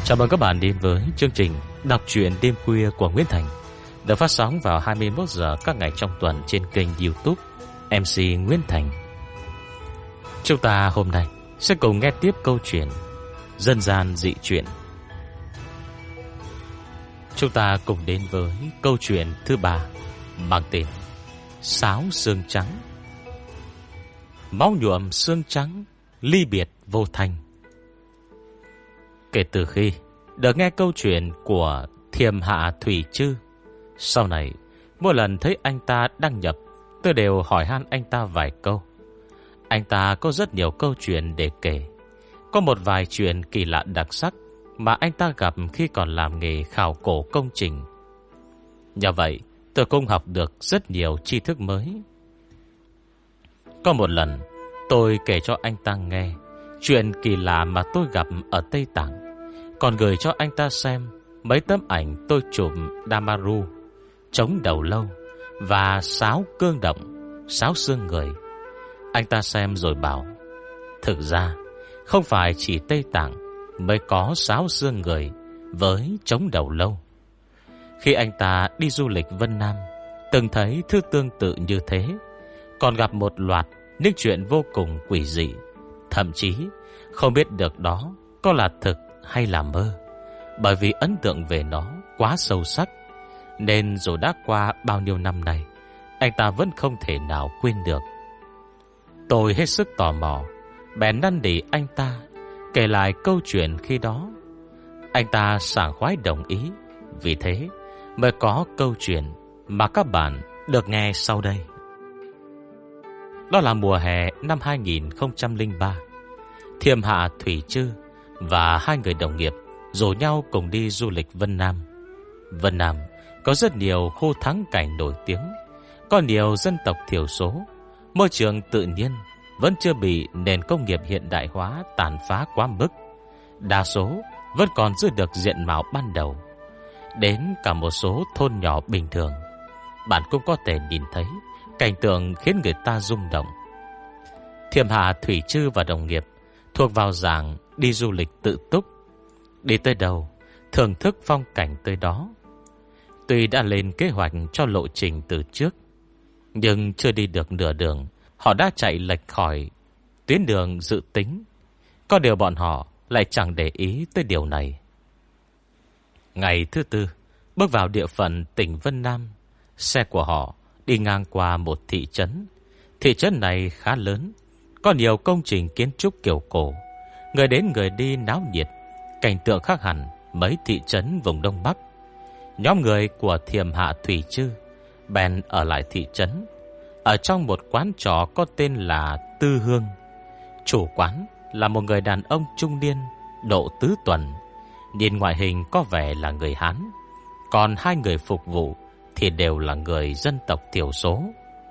Chào mừng các bạn đến với chương trình đọc truyện đêm khuya của Nguyễn Thành, được phát sóng vào 21 giờ các ngày trong tuần trên kênh YouTube MC Nguyễn Thành. Chúng ta hôm nay sẽ cùng nghe tiếp câu chuyện Dân gian dị truyện. Chúng ta cùng đến với câu chuyện thứ 3 mang tên Sáo xương trắng. Máu nhuộm xương trắng, ly biệt vô thành. Kể từ khi được nghe câu chuyện của Thiềm Hạ Thủy Trư, sau này mỗi lần thấy anh ta đăng nhập, tôi đều hỏi han anh ta vài câu. Anh ta có rất nhiều câu chuyện để kể. Có một vài chuyện kỳ lạ đặc sắc mà anh ta gặp khi còn làm nghề khảo cổ công trình. Nhờ vậy tôi cũng học được rất nhiều tri thức mới. Có một lần tôi kể cho anh ta nghe chuyện kỳ lạ mà tôi gặp ở Tây Tạng, còn gửi cho anh ta xem mấy tấm ảnh tôi chụp Damaru, chống đầu lâu và sáo cương động, sáo xương người. Anh ta xem rồi bảo, thực ra không phải chỉ Tây Tạng mới có sáo xương người với chống đầu lâu. Khi anh ta đi du lịch Vân Nam, từng thấy thứ tương tự như thế, còn gặp một loạt những chuyện vô cùng quỷ dị, thậm chí không biết được đó có là thực hay là mơ. Bởi vì ấn tượng về nó quá sâu sắc, nên dù đã qua bao nhiêu năm nay, anh ta vẫn không thể nào quên được. Tôi hết sức tò mò, bèn năn nỉ anh ta kể lại câu chuyện khi đó. Anh ta sảng khoái đồng ý. Vì thế mới có câu chuyện mà các bạn được nghe sau đây. Đó là mùa hè năm 2003, Thiềm Hạ Thủy Trư và hai người đồng nghiệp rủ nhau cùng đi du lịch Vân Nam. Vân Nam có rất nhiều khu thắng cảnh nổi tiếng, có nhiều dân tộc thiểu số, môi trường tự nhiên vẫn chưa bị nền công nghiệp hiện đại hóa tàn phá quá mức. Đa số vẫn còn giữ được diện mạo ban đầu. Đến cả một số thôn nhỏ bình thường, bạn cũng có thể nhìn thấy cảnh tượng khiến người ta rung động. Thiềm Hạ Thủy Trư và đồng nghiệp thuộc vào dạng đi du lịch tự túc. Đi tới đâu, thưởng thức phong cảnh tới đó. Tuy đã lên kế hoạch cho lộ trình từ trước, nhưng chưa đi được nửa đường, họ đã chạy lệch khỏi tuyến đường dự tính. Có điều bọn họ lại chẳng để ý tới điều này. Ngày thứ tư, bước vào địa phận tỉnh Vân Nam, xe của họ đi ngang qua một thị trấn. Thị trấn này khá lớn, có nhiều công trình kiến trúc kiểu cổ, người đến người đi náo nhiệt, cảnh tượng khác hẳn mấy thị trấn vùng Đông Bắc. Nhóm người của Thiềm Hạ Thủy Trư bèn ở lại thị trấn, ở trong một quán trọ có tên là Tư Hương. Chủ quán là một người đàn ông trung niên, độ tứ tuần, nhìn ngoại hình có vẻ là người Hán, còn hai người phục vụ thì đều là người dân tộc thiểu số.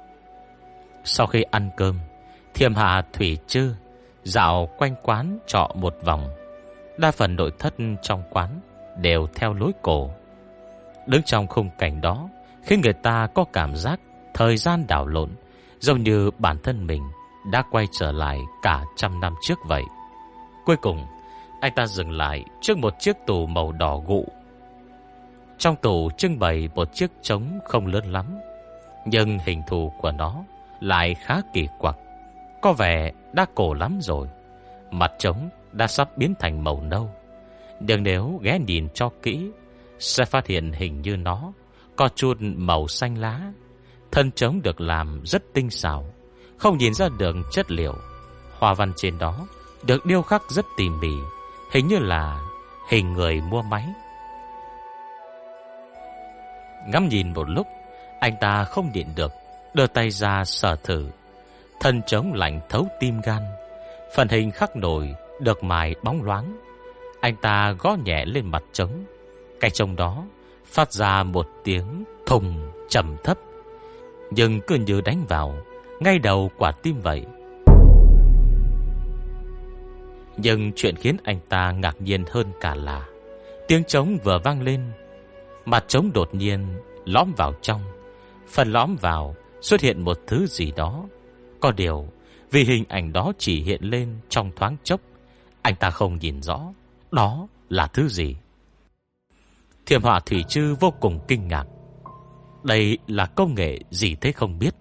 Sau khi ăn cơm, Thiềm Hạ Thủy Trư dạo quanh quán trọ một vòng. Đa phần nội thất trong quán đều theo lối cổ. Đứng trong khung cảnh đó khiến người ta có cảm giác thời gian đảo lộn, giống như bản thân mình đã quay trở lại cả trăm năm trước vậy. Cuối cùng, anh ta dừng lại trước một chiếc tủ màu đỏ gụ. Trong tủ trưng bày một chiếc trống không lớn lắm, nhưng hình thù của nó lại khá kỳ quặc, có vẻ đã cổ lắm rồi. Mặt trống đã sắp biến thành màu nâu, nhưng nếu ghé nhìn cho kỹ sẽ phát hiện hình như nó có chút màu xanh lá. Thân trống được làm rất tinh xảo, không nhìn ra được chất liệu. Hoa văn trên đó được điêu khắc rất tỉ mỉ, hình như là hình người mua máy. Ngắm nhìn một lúc, anh ta không nhịn được đưa tay ra sờ thử. Thân trống lạnh thấu tim gan, phần hình khắc nổi được mài bóng loáng. Anh ta gõ nhẹ lên mặt trống. Cái trống đó phát ra một tiếng thùng trầm thấp, nhưng cứ như đánh vào ngay đầu quả tim vậy. Nhưng chuyện khiến anh ta ngạc nhiên hơn cả là tiếng trống vừa vang lên, mặt trống đột nhiên lõm vào trong. Phần lõm vào xuất hiện một thứ gì đó. Có điều vì hình ảnh đó chỉ hiện lên trong thoáng chốc, anh ta không nhìn rõ đó là thứ gì? Thiểm Họa Thủy Chư vô cùng kinh ngạc. Đây là công nghệ gì thế không biết.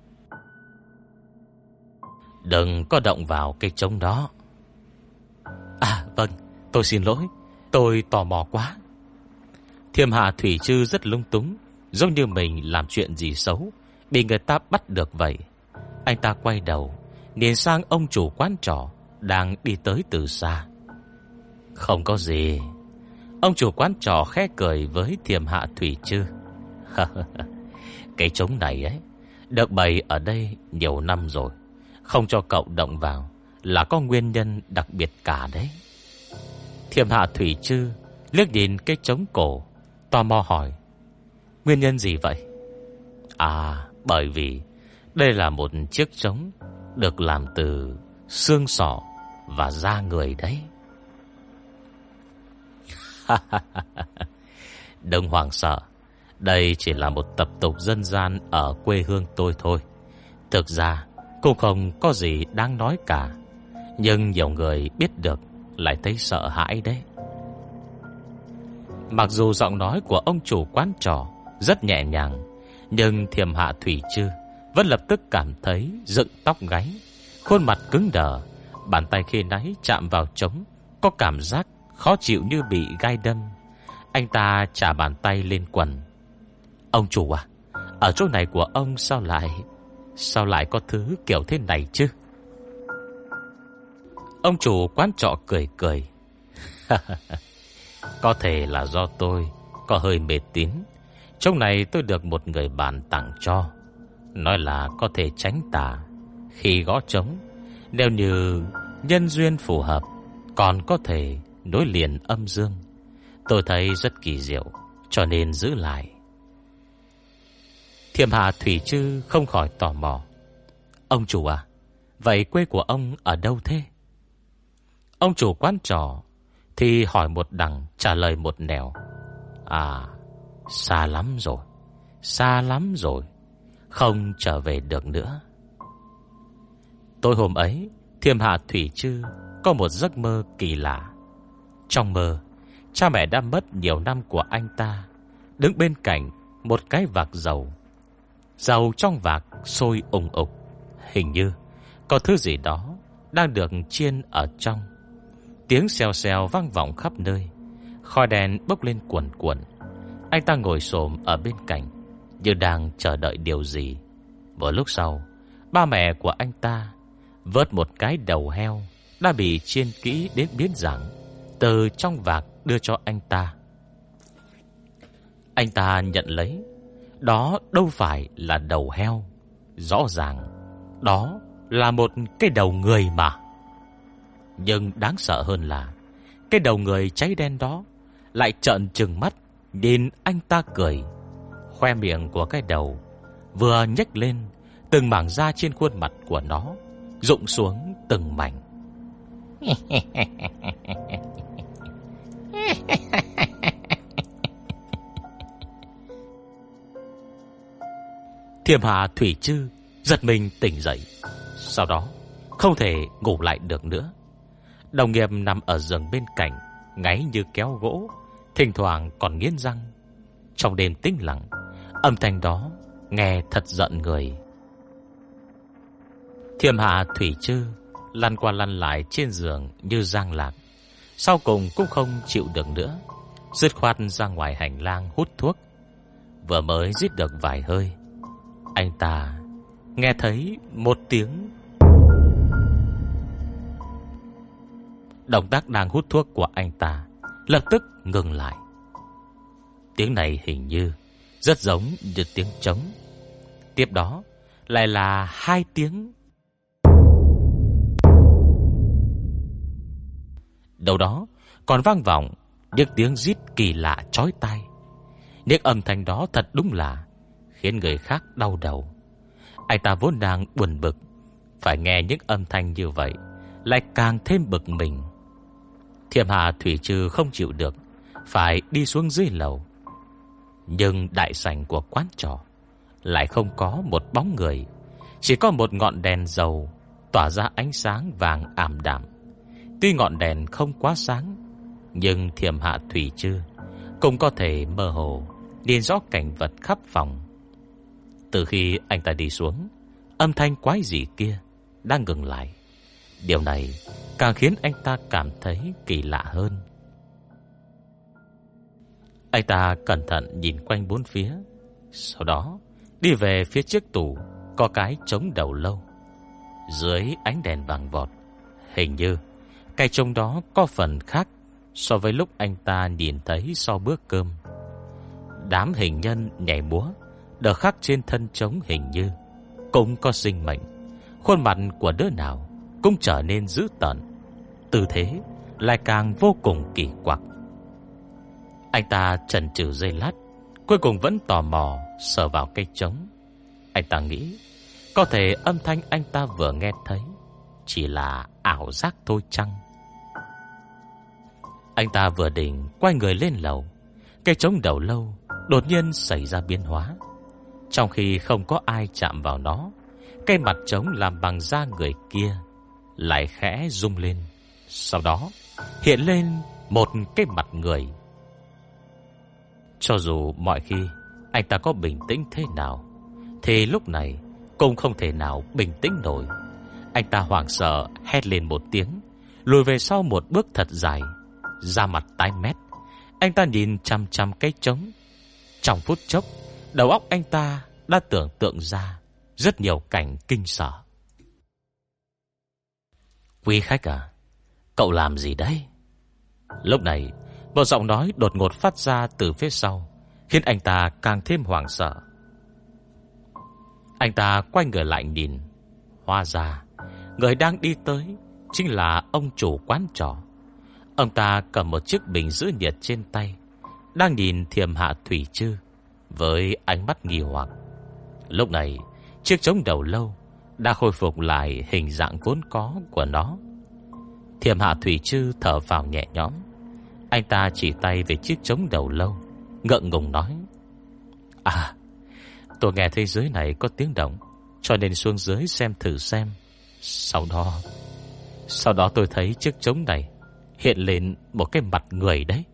Đừng có động vào cái trống đó. À vâng, tôi xin lỗi, tôi tò mò quá. Thiểm Hạ Thủy Chư rất lung túng, giống như mình làm chuyện gì xấu, bị người ta bắt được vậy. Anh ta quay đầu, nhìn sang ông chủ quán trọ đang đi tới từ xa. Không có gì. Ông chủ quán trọ khẽ cười với Thiểm Hạ Thủy Chư. Cái trống này ấy được bày ở đây nhiều năm rồi, không cho cậu động vào là có nguyên nhân đặc biệt cả đấy. Thiểm Hạ Thủy Chư liếc nhìn cái trống cổ, tò mò hỏi: nguyên nhân gì vậy? À, bởi vì đây là một chiếc trống được làm từ xương sọ và da người đấy. Đừng hoảng sợ, đây chỉ là một tập tục dân gian ở quê hương tôi thôi. Thực ra cũng không có gì đáng nói cả, nhưng nhiều người biết được lại thấy sợ hãi đấy. Mặc dù giọng nói của ông chủ quán trọ rất nhẹ nhàng, nhưng Thiểm Hạ Thủy Chư vẫn lập tức cảm thấy dựng tóc gáy, khuôn mặt cứng đờ. Bàn tay khi nãy chạm vào trống có cảm giác khó chịu như bị gai đâm. Anh ta trả bàn tay lên quần. Ông chủ à, ở chỗ này của ông sao lại có thứ kiểu thế này chứ? Ông chủ quán trọ cười cười. Có thể là do tôi có hơi mê tín. Trong này tôi được một người bạn tặng cho, nói là có thể tránh tà khi gõ trống. Nếu như nhân duyên phù hợp, còn có thể nối liền âm dương. Tôi thấy rất kỳ diệu, cho nên giữ lại. Thiểm Hạ Thủy Chư không khỏi tò mò. Ông chủ à, vậy quê của ông ở đâu thế? Ông chủ quán trọ thì hỏi một đằng trả lời một nẻo. À, xa lắm rồi, xa lắm rồi, không trở về được nữa. Tối hôm ấy, Thiểm Hạ Thủy Chư có một giấc mơ kỳ lạ. Trong mơ, cha mẹ đã mất nhiều năm của anh ta đứng bên cạnh một cái vạc dầu. Dầu trong vạc sôi ùng ục, hình như có thứ gì đó đang được chiên ở trong. Tiếng xèo xèo vang vọng khắp nơi, khói đen bốc lên cuồn cuộn. Anh ta ngồi xổm ở bên cạnh, như đang chờ đợi điều gì. Một lúc sau, ba mẹ của anh ta vớt một cái đầu heo đã bị chiên kỹ đến biến dạng từ trong vạc đưa cho anh ta. Anh ta nhận lấy. Đó đâu phải là đầu heo, rõ ràng đó là một cái đầu người mà. Nhưng đáng sợ hơn là cái đầu người cháy đen đó lại trợn trừng mắt nhìn anh ta cười. Khoe miệng của cái đầu vừa nhếch lên, từng mảng da trên khuôn mặt của nó rụng xuống từng mảnh. Thiểm Hạ Thủy Chư giật mình tỉnh dậy, sau đó không thể ngủ lại được nữa. Đồng nghiệp nằm ở giường bên cạnh ngáy như kéo gỗ, thỉnh thoảng còn nghiến răng. Trong đêm tĩnh lặng, âm thanh đó nghe thật giận người. Thiểm Hạ Thủy Chư lăn qua lăn lại trên giường như giang lạc. Sau cùng cũng không chịu được nữa, dứt khoát ra ngoài hành lang hút thuốc. Vừa mới rít được vài hơi, anh ta nghe thấy một tiếng. Động tác đang hút thuốc của anh ta lập tức ngừng lại. Tiếng này hình như rất giống như tiếng trống. Tiếp đó lại là hai tiếng. Đâu đó còn vang vọng những tiếng rít kỳ lạ chói tai. Những âm thanh đó thật đúng là khiến người khác đau đầu. Anh ta vốn đang buồn bực, phải nghe những âm thanh như vậy lại càng thêm bực mình. Thiểm Hạ Thủy Chư không chịu được, phải đi xuống dưới lầu. Nhưng đại sảnh của quán trọ lại không có một bóng người, chỉ có một ngọn đèn dầu tỏa ra ánh sáng vàng ảm đạm. Tuy ngọn đèn không quá sáng, Nhưng Thiểm Hạ Thủy Chư cũng có thể mơ hồ nhìn rõ cảnh vật khắp phòng. Từ khi anh ta đi xuống, âm thanh quái dị kia đang ngừng lại. Điều này càng khiến anh ta cảm thấy kỳ lạ hơn. Anh ta cẩn thận nhìn quanh bốn phía, sau đó đi về phía chiếc tủ có cái trống đầu lâu. Dưới ánh đèn vàng vọt, hình như cái trống đó có phần khác so với lúc anh ta nhìn thấy sau bữa cơm. Đám hình nhân nhảy múa được khắc trên thân trống hình như cũng có sinh mệnh. Khuôn mặt của đứa nào cũng trở nên dữ tợn, tư thế lại càng vô cùng kỳ quặc. Anh ta chần chừ giây lát, cuối cùng vẫn tò mò sờ vào cây trống. Anh ta nghĩ có thể âm thanh anh ta vừa nghe thấy chỉ là ảo giác thôi chăng. Anh ta vừa định quay người lên lầu, cây trống đầu lâu đột nhiên xảy ra biến hóa. Trong khi không có ai chạm vào nó, cây mặt trống làm bằng da người kia lại khẽ rung lên. Sau đó hiện lên một cái mặt người. Cho dù mọi khi anh ta có bình tĩnh thế nào, thì lúc này cũng không thể nào bình tĩnh nổi. Anh ta hoảng sợ hét lên một tiếng, lùi về sau một bước thật dài, da mặt tái mét. Anh ta nhìn chằm chằm cái trống. Trong phút chốc, đầu óc anh ta đã tưởng tượng ra rất nhiều cảnh kinh sợ. Quý khách à, cậu làm gì đấy? Lúc này, một giọng nói đột ngột phát ra từ phía sau, khiến anh ta càng thêm hoảng sợ. Anh ta quay người lại nhìn, hóa ra người đang đi tới chính là ông chủ quán trọ. Ông ta cầm một chiếc bình giữ nhiệt trên tay, đang nhìn Thiểm Hạ Thủy Chư với ánh mắt nghi hoặc. Lúc này, chiếc trống đầu lâu đã khôi phục lại hình dạng vốn có của nó. Thiểm Hạ Thủy Chư thở phào nhẹ nhõm. Anh ta chỉ tay về chiếc trống đầu lâu, ngượng ngùng nói: À, tôi nghe thấy dưới này có tiếng động, cho nên xuống dưới xem thử xem. Sau đó tôi thấy chiếc trống này hiện lên một cái mặt người đấy.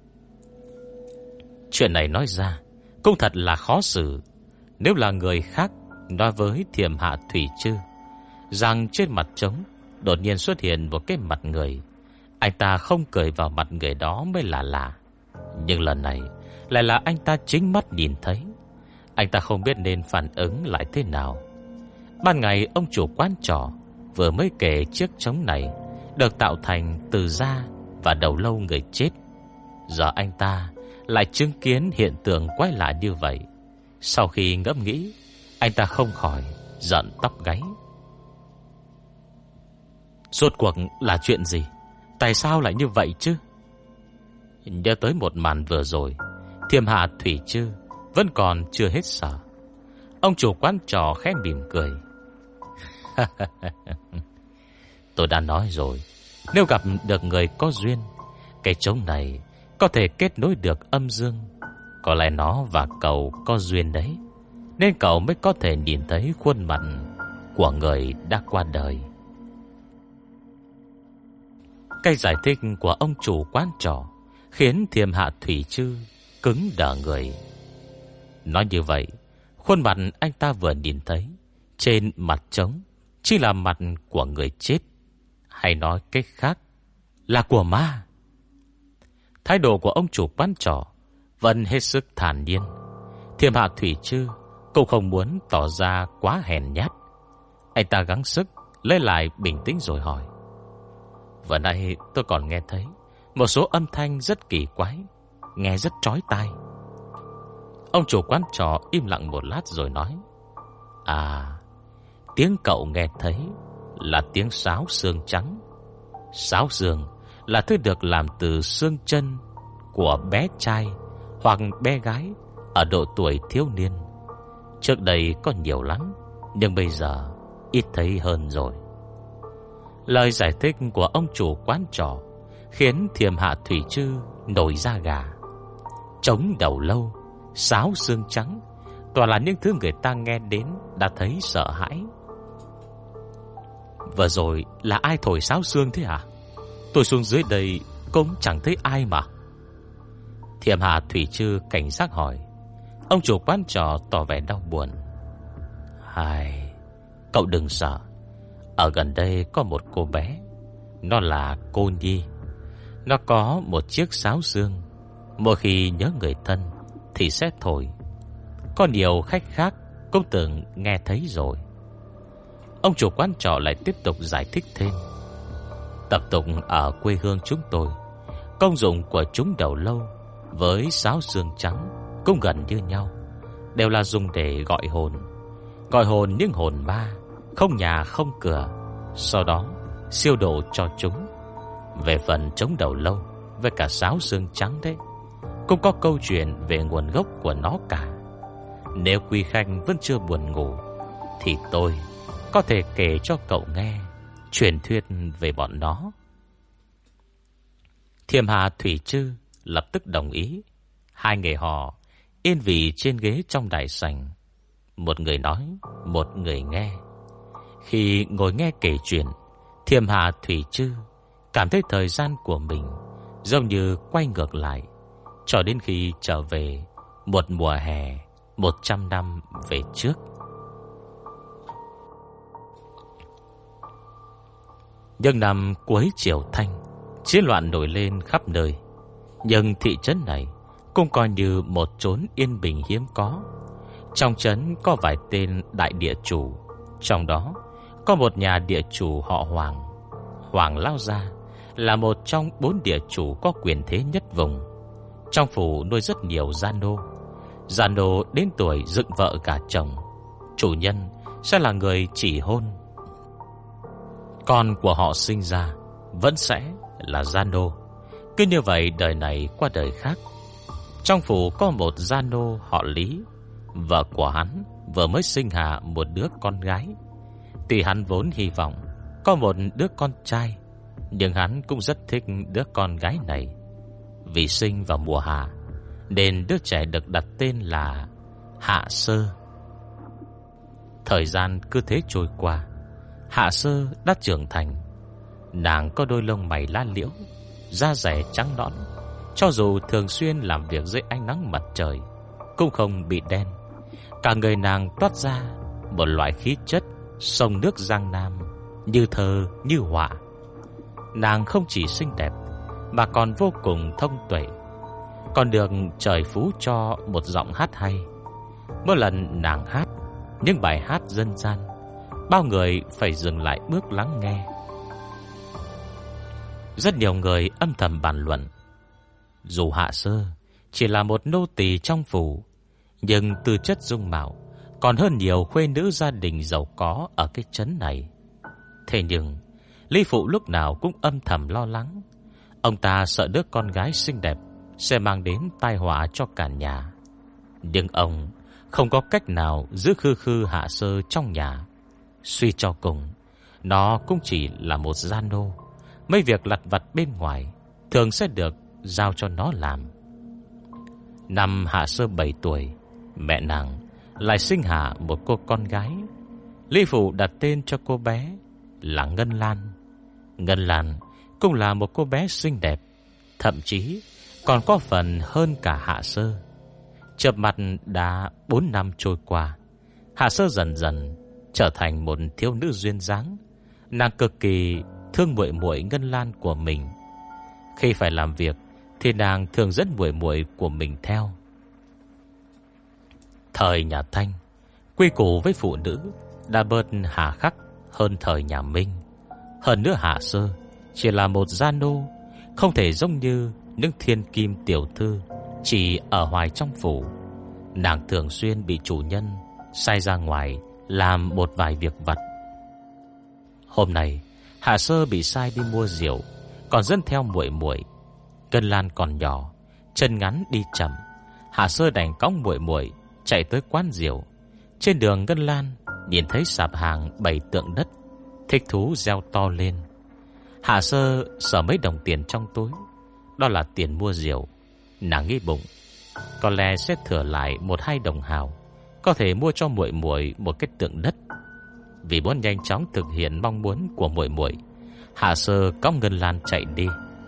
Chuyện này nói ra cũng thật là khó xử. Nếu là người khác nói với Thiểm Hạ Thủy Chư rằng trên mặt trống đột nhiên xuất hiện một cái mặt người, anh ta không cười vào mặt người đó mới là lạ. Nhưng lần này lại là anh ta chính mắt nhìn thấy. Anh ta không biết nên phản ứng lại thế nào. Ban ngày ông chủ quán trọ vừa mới kể chiếc trống này được tạo thành từ da và đầu lâu người chết. Giờ anh ta lại chứng kiến hiện tượng quái lạ như vậy. Sau khi ngẫm nghĩ, anh ta không khỏi giận tóc gáy. Rốt cuộc là chuyện gì? Tại sao lại như vậy chứ? Nhớ tới một màn vừa rồi, Thiểm Hạ Thủy Chư vẫn còn chưa hết sợ. Ông chủ quán trọ khẽ mỉm cười. Tôi đã nói rồi, nếu gặp được người có duyên, cái trống này có thể kết nối được âm dương. Có lẽ nó và cậu có duyên đấy, nên cậu mới có thể nhìn thấy khuôn mặt của người đã qua đời. Cái giải thích của ông chủ quán trọ khiến Thiểm Hạ Thủy Chư cứng đờ người. Nói như vậy, khuôn mặt anh ta vừa nhìn thấy trên mặt trống chỉ là mặt của người chết, hay nói cách khác là của ma. Thái độ của ông chủ quán trọ vẫn hết sức thản nhiên. Thiểm Hạ Thủy Chư cũng không muốn tỏ ra quá hèn nhát. Anh ta gắng sức lấy lại bình tĩnh rồi hỏi: Vừa nãy tôi còn nghe thấy một số âm thanh rất kỳ quái, nghe rất chói tai. Ông chủ quán trọ im lặng một lát rồi nói: À, tiếng cậu nghe thấy là tiếng sáo xương trắng. Sáo xương là thứ được làm từ xương chân của bé trai hoặc bé gái ở độ tuổi thiếu niên. Trước đây có nhiều lắm, nhưng bây giờ ít thấy hơn rồi. Lời giải thích của ông chủ quán trọ khiến Thiểm Hạ Thủy Chư nổi da gà. Trống đầu lâu, sáo xương trắng, toàn là những thứ người ta nghe đến đã thấy sợ hãi. Vừa rồi là ai thổi sáo xương thế hả? Tôi xuống dưới đây cũng chẳng thấy ai mà. Thiểm Hạ Thủy Trư cảnh giác hỏi. Ông chủ quán trọ tỏ vẻ đau buồn. Hai, cậu đừng sợ. Ở gần đây có một cô bé. Nó là cô Nhi. Nó có một chiếc sáo xương. Mỗi khi nhớ người thân thì sẽ thổi. Có nhiều khách khác cũng từng nghe thấy rồi. Ông chủ quán trọ lại tiếp tục giải thích thêm. Tập tục ở quê hương chúng tôi, công dụng của chúng đầu lâu với sáo xương trắng cũng gần như nhau, đều là dùng để gọi hồn. Gọi hồn những hồn ma không nhà không cửa, sau đó siêu độ cho chúng. Về phần chống đầu lâu với cả sáo xương trắng đấy, cũng có câu chuyện về nguồn gốc của nó cả. Nếu quý khanh vẫn chưa buồn ngủ thì tôi có thể kể cho cậu nghe truyền thuyết về bọn nó. Thiểm Hạ Thủy Trư lập tức đồng ý. Hai người họ yên vị trên ghế trong đại sảnh. Một người nói, một người nghe. Khi ngồi nghe kể chuyện, Thiểm Hạ Thủy Trư cảm thấy thời gian của mình giống như quay ngược lại, cho đến khi trở về một mùa hè 100 năm về trước. Nhưng năm cuối Triều Thanh, chiến loạn nổi lên khắp nơi. Nhưng thị trấn này cũng coi như một chốn yên bình hiếm có. Trong trấn có vài tên đại địa chủ, trong đó có một nhà địa chủ họ Hoàng. Hoàng Lao Gia là một trong 4 địa chủ có quyền thế nhất vùng. Trong phủ nuôi rất nhiều gia nô. Gia nô đến tuổi dựng vợ gả chồng, chủ nhân sẽ là người chỉ hôn. Con của họ sinh ra vẫn sẽ là gia nô. Cứ như vậy đời này qua đời khác. Trong phủ có một gia nô họ Lý. Vợ của hắn vừa mới sinh hạ một đứa con gái. Tuy hắn vốn hy vọng có một đứa con trai, nhưng hắn cũng rất thích đứa con gái này. Vì sinh vào mùa hạ nên đứa trẻ được đặt tên là Hạ Sơ. Thời gian cứ thế trôi qua. Hạ Sơ đã trưởng thành. Nàng có đôi lông mày lá liễu, da dẻ trắng nõn. Cho dù thường xuyên làm việc dưới ánh nắng mặt trời cũng không bị đen. Cả người nàng toát ra một loại khí chất sông nước Giang Nam, như thơ như họa. Nàng không chỉ xinh đẹp mà còn vô cùng thông tuệ, còn được trời phú cho một giọng hát hay. Mỗi lần nàng hát những bài hát dân gian, bao người phải dừng lại bước lắng nghe. Rất nhiều người âm thầm bàn luận, dù Hạ Sơ chỉ là một nô tỳ trong phủ, nhưng tư chất dung mạo còn hơn nhiều khuê nữ gia đình giàu có ở cái trấn này. Thế nhưng Lý Phụ lúc nào cũng âm thầm lo lắng. Ông ta sợ đứa con gái xinh đẹp sẽ mang đến tai họa cho cả nhà. Nhưng ông không có cách nào giữ khư khư Hạ Sơ trong nhà. Suy cho cùng, nó cũng chỉ là một gia nô. Mấy việc lặt vặt bên ngoài thường sẽ được giao cho nó làm. Năm Hạ Sơ 7 tuổi, mẹ nàng lại sinh hạ một cô con gái. Lý Phụ đặt tên cho cô bé là Ngân Lan. Ngân Lan cũng là một cô bé xinh đẹp, thậm chí còn có phần hơn cả Hạ Sơ. Chợp mắt đã 4 năm trôi qua, Hạ Sơ dần dần trở thành một thiếu nữ duyên dáng. Nàng cực kỳ thương muội muội Ngân Lan của mình. Khi phải làm việc thì nàng thường dẫn muội muội của mình theo. Thời nhà Thanh, quy củ với phụ nữ đã bớt hà khắc hơn thời nhà Minh. Hơn nữa Hạ Sơ chỉ là một gia nô, không thể giống như những thiên kim tiểu thư chỉ ở hoài trong phủ. Nàng thường xuyên bị chủ nhân sai ra ngoài làm một vài việc vặt. Hôm nay Hạ Sơ bị sai đi mua rượu, còn dẫn theo muội muội. Ngân Lan còn nhỏ, chân ngắn đi chậm. Hạ Sơ đành cõng muội muội chạy tới quán rượu. Trên đường Ngân Lan nhìn thấy sạp hàng bày tượng đất, thích thú reo to lên. Hạ Sơ sờ mấy đồng tiền trong túi, đó là tiền mua rượu. Nàng nghĩ bụng, có lẽ sẽ thừa lại 1-2 đồng hào, có thể mua cho muội muội một cái tượng đất. Vì muốn nhanh chóng thực hiện mong muốn của muội muội, Hạ Sơ cõng Ngân Lan chạy đi.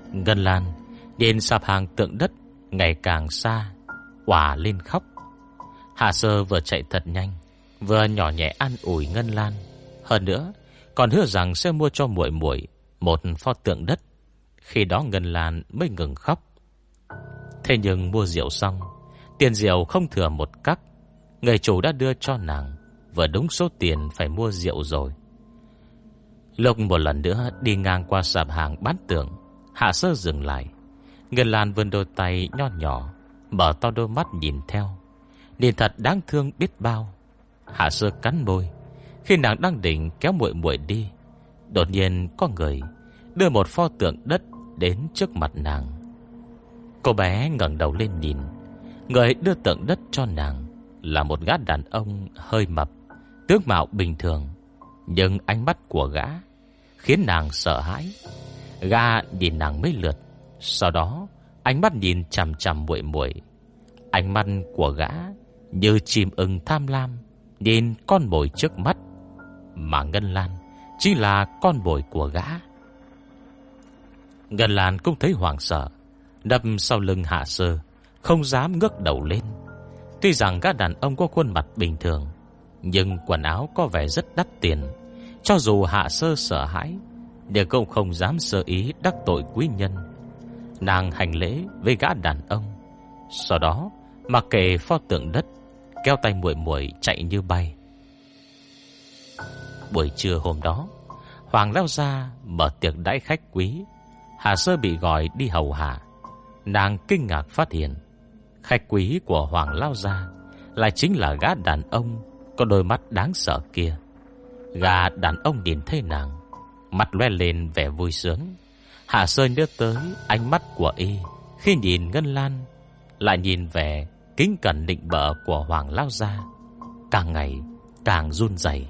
Ngân Lan nhìn sạp hàng tượng đất ngày càng xa, òa lên khóc. Hạ Sơ vừa chạy thật nhanh, vừa nhỏ nhẹ an ủi Ngân Lan, hơn nữa còn hứa rằng sẽ mua cho muội muội một pho tượng đất. Khi đó Ngân Lan mới ngừng khóc. Thế nhưng mua rượu xong, tiền rượu không thừa một cắc. Người chủ đã đưa cho nàng vừa đúng số tiền phải mua rượu rồi. Lúc một lần nữa đi ngang qua sạp hàng bán tượng, Hạ Sơ dừng lại. Ngân Lan vươn đôi tay nho nhỏ, mở to đôi mắt nhìn theo, nhìn thật đáng thương biết bao. Hạ Sơ cắn môi. Khi nàng đang định kéo muội muội đi, đột nhiên có người đưa một pho tượng đất đến trước mặt nàng. Cô bé ngẩng đầu lên nhìn. Người đưa tượng đất cho nàng là một gã đàn ông hơi mập, tướng mạo bình thường, nhưng ánh mắt của gã khiến nàng sợ hãi. Gã nhìn nàng mấy lượt, sau đó ánh mắt nhìn chằm chằm muội muội. Ánh mắt của gã như chim ưng tham lam nhìn con mồi trước mắt, mà Ngân Lan chính là con mồi của gã. Ngân Lan cũng thấy hoảng sợ, nấp sau lưng Hạ Sơ, không dám ngước đầu lên. Tuy rằng gã đàn ông có khuôn mặt bình thường, nhưng quần áo có vẻ rất đắt tiền. Cho dù Hạ Sơ sợ hãi, nhưng cũng không dám sơ ý đắc tội quý nhân. Nàng hành lễ với gã đàn ông, sau đó mặc kệ pho tượng đất, kéo tay muội muội chạy như bay. Buổi trưa hôm đó, Hoàng lão gia mở tiệc đãi khách quý. Hạ Sơ bị gọi đi hầu hạ. Nàng kinh ngạc phát hiện khách quý của Hoàng lão gia lại chính là gã đàn ông có đôi mắt đáng sợ kia. Gã đàn ông nhìn thấy nàng, mắt loe lên vẻ vui sướng. Hạ Sơ nhớ tới ánh mắt của y khi nhìn Ngân Lan, lại nhìn vẻ kính cẩn định bợ của Hoàng lão gia, càng ngày càng run rẩy.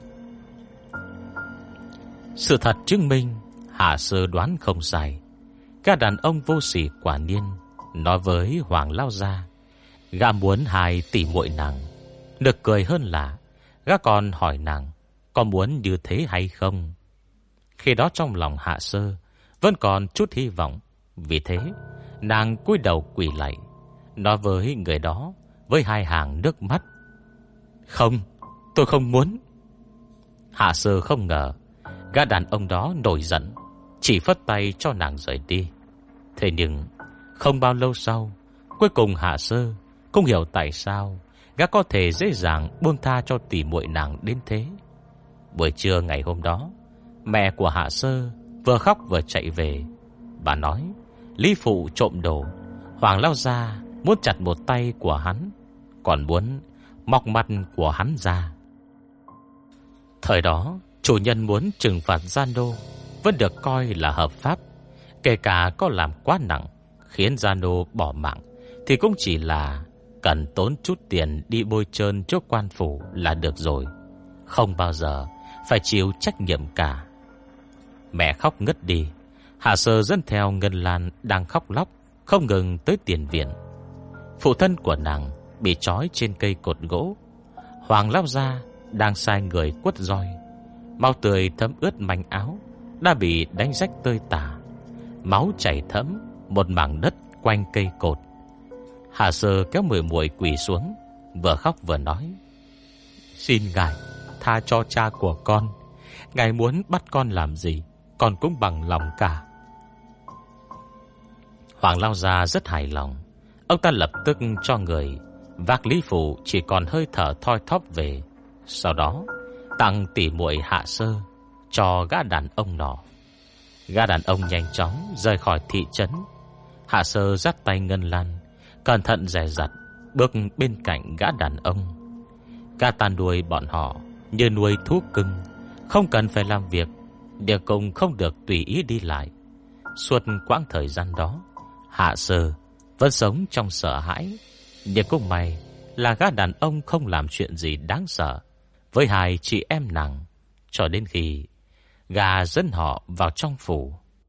Sự thật chứng minh Hạ Sơ đoán không sai. Gã đàn ông vô sỉ quả niên nói với Hoàng lão gia, gã muốn hai tỷ muội nàng. Được cười hơn là gã còn hỏi nàng có muốn như thế hay không. Khi đó trong lòng Hạ Sơ vẫn còn chút hy vọng, vì thế nàng cúi đầu quỳ lạy, nói với người đó với hai hàng nước mắt: "Không, tôi không muốn." Hạ Sơ không ngờ gã đàn ông đó nổi giận, chỉ phất tay cho nàng rời đi. Thế nhưng không bao lâu sau, cuối cùng Hạ Sơ không hiểu tại sao gã có thể dễ dàng buông tha cho tỷ muội nàng đến thế. Buổi trưa ngày hôm đó, mẹ của Hạ Sơ vừa khóc vừa chạy về. Bà nói Lý phụ trộm đồ, Hoàng lão gia muốn chặt một tay của hắn, còn muốn móc mặt của hắn ra. Thời đó, chủ nhân muốn trừng phạt gian đô vẫn được coi là hợp pháp. Kể cả có làm quá nặng khiến gian đô bỏ mạng, thì cũng chỉ là cần tốn chút tiền đi bôi trơn trước quan phủ là được rồi, không bao giờ phải chịu trách nhiệm cả. Mẹ khóc ngất đi. Hạ Sơ dẫn theo Ngân Lan đang khóc lóc không ngừng tới tiền viện. Phụ thân của nàng bị trói trên cây cột gỗ. Hoàng lão gia đang sai người quất roi. Máu tươi thấm ướt manh áo đã bị đánh rách tơi tả. Máu chảy thẫm một mảng đất quanh cây cột. Hạ Sơ kéo muội muội quỳ xuống, vừa khóc vừa nói: "Xin ngài tha cho cha của con. Ngài muốn bắt con làm gì, con cũng bằng lòng cả." Hoàng lão gia rất hài lòng. Ông ta lập tức cho người vác Lý phụ chỉ còn hơi thở thoi thóp về, sau đó tặng tỷ muội Hạ Sơ cho gã đàn ông nọ. Gã đàn ông nhanh chóng rời khỏi thị trấn. Hạ Sơ dắt tay Ngân Lan, cẩn thận dè dặt bước bên cạnh gã đàn ông. Gã ta nuôi bọn họ như nuôi thú cưng, không cần phải làm việc, địa cùng không được tùy ý đi lại. Suốt quãng thời gian đó, Hạ Sơ vẫn sống trong sợ hãi. Nhưng cũng may là gã đàn ông không làm chuyện gì đáng sợ với hai chị em nàng, cho đến khi gã dẫn họ vào trong phủ.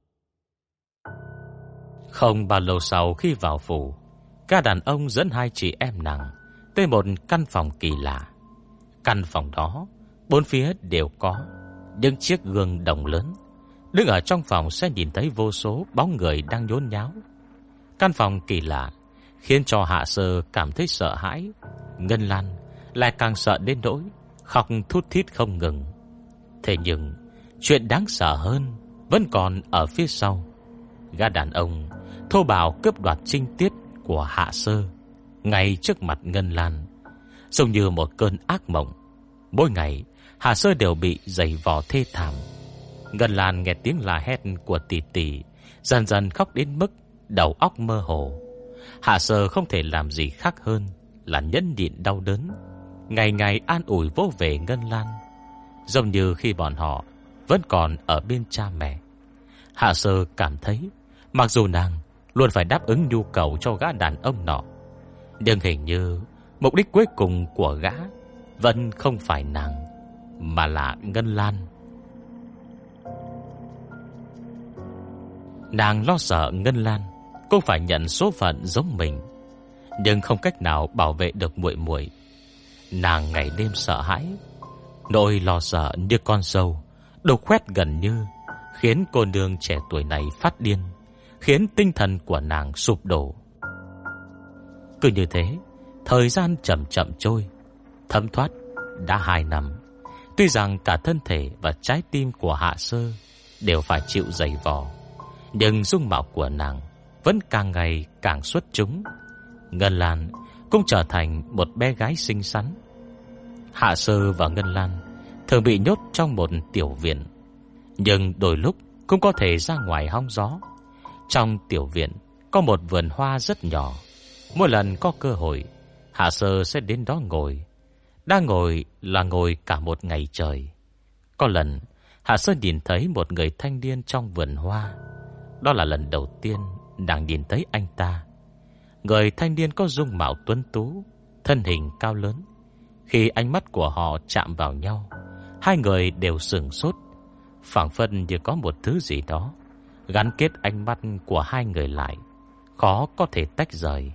Không bao lâu sau khi vào phủ, gã đàn ông dẫn hai chị em nàng tới một căn phòng kỳ lạ. Căn phòng đó bốn phía đều có những chiếc gương đồng lớn. Đứng ở trong phòng sẽ nhìn thấy vô số bóng người đang nhốn nháo. Căn phòng kỳ lạ khiến cho Hạ Sơ cảm thấy sợ hãi. Ngân Lan lại càng sợ đến nỗi khóc thút thít không ngừng. Thế nhưng chuyện đáng sợ hơn vẫn còn ở phía sau. Gã đàn ông thô bạo cướp đoạt trinh tiết của Hạ Sơ ngay trước mặt Ngân Lan, giống như một cơn ác mộng. Mỗi ngày Hạ Sơ đều bị giày vò thê thảm. Ngân Lan nghe tiếng la hét của tỷ tỷ, dần dần khóc đến mức đầu óc mơ hồ. Hạ Sơ không thể làm gì khác hơn là nhẫn nhịn đau đớn, ngày ngày an ủi vỗ về Ngân Lan, giống như khi bọn họ vẫn còn ở bên cha mẹ. Hạ Sơ cảm thấy mặc dù nàng luôn phải đáp ứng nhu cầu cho gã đàn ông nọ, nhưng hình như mục đích cuối cùng của gã vẫn không phải nàng, mà là Ngân Lan. Nàng lo sợ Ngân Lan cũng phải nhận số phận giống mình, nhưng không cách nào bảo vệ được muội muội. Nàng ngày đêm sợ hãi, nỗi lo sợ như con sâu đục khoét gần như khiến cô nương trẻ tuổi này phát điên, khiến tinh thần của nàng sụp đổ. Cứ như thế, thời gian chậm chậm trôi, thấm thoát đã 2 năm. Tuy rằng cả thân thể và trái tim của Hạ Sơ đều phải chịu giày vò, nhưng dung mạo của nàng vẫn càng ngày càng xuất chúng. Ngân Lan cũng trở thành một bé gái xinh xắn. Hạ Sơ và Ngân Lan thường bị nhốt trong một tiểu viện, nhưng đôi lúc cũng có thể ra ngoài hóng gió. Trong tiểu viện có một vườn hoa rất nhỏ. Mỗi lần có cơ hội, Hạ Sơ sẽ đến đó ngồi. Đang ngồi là ngồi cả một ngày trời. Có lần Hạ Sơ nhìn thấy một người thanh niên trong vườn hoa. Đó là lần đầu tiên nàng nhìn thấy anh ta. Người thanh niên có dung mạo tuấn tú, thân hình cao lớn. Khi ánh mắt của họ chạm vào nhau, hai người đều sửng sốt, phảng phất như có một thứ gì đó gắn kết ánh mắt của hai người lại, khó có thể tách rời.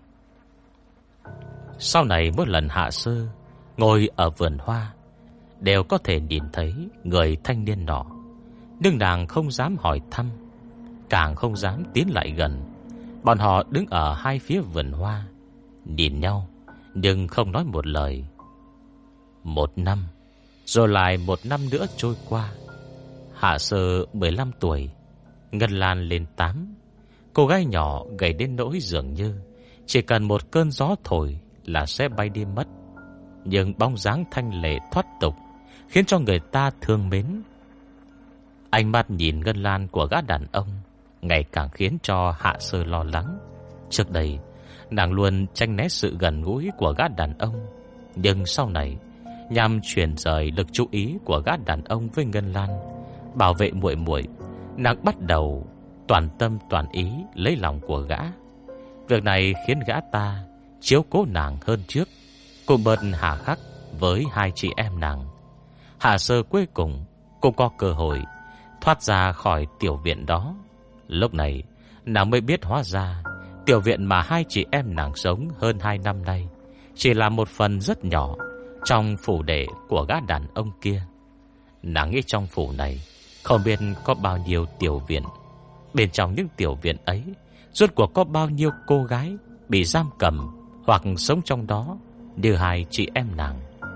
Sau này mỗi lần Hạ Sơ ngồi ở vườn hoa, đều có thể nhìn thấy người thanh niên nọ, nhưng nàng không dám hỏi thăm, càng không dám tiến lại gần. Bọn họ đứng ở hai phía vườn hoa, nhìn nhau nhưng không nói một lời. 1 năm, rồi lại 1 năm nữa trôi qua. Hạ Sơ 15 tuổi, Ngân Lan lên 8. Cô gái nhỏ gầy đến nỗi dường như chỉ cần một cơn gió thổi là sẽ bay đi mất. Nhưng bóng dáng thanh lệ thoát tục khiến cho người ta thương mến. Ánh mắt nhìn Ngân Lan của gã đàn ông ngày càng khiến cho Hạ Sơ lo lắng. Trước đây nàng luôn tránh né sự gần gũi của gã đàn ông, nhưng sau này nhằm chuyển rời lực chú ý của gã đàn ông với Ngân Lan, bảo vệ muội muội, nàng bắt đầu toàn tâm toàn ý lấy lòng của gã. Việc này khiến gã ta chiếu cố nàng hơn trước, cũng bớt hà khắc với hai chị em nàng. Hạ Sơ cuối cùng cũng có cơ hội thoát ra khỏi tiểu viện đó. Lúc này nàng mới biết hóa ra tiểu viện mà hai chị em nàng sống hơn 2 năm nay chỉ là một phần rất nhỏ trong phủ đệ của gã đàn ông kia. Nàng nghĩ trong phủ này không biết có bao nhiêu tiểu viện. Bên trong những tiểu viện ấy rốt cuộc có bao nhiêu cô gái bị giam cầm hoặc sống trong đó như hai chị em nàng.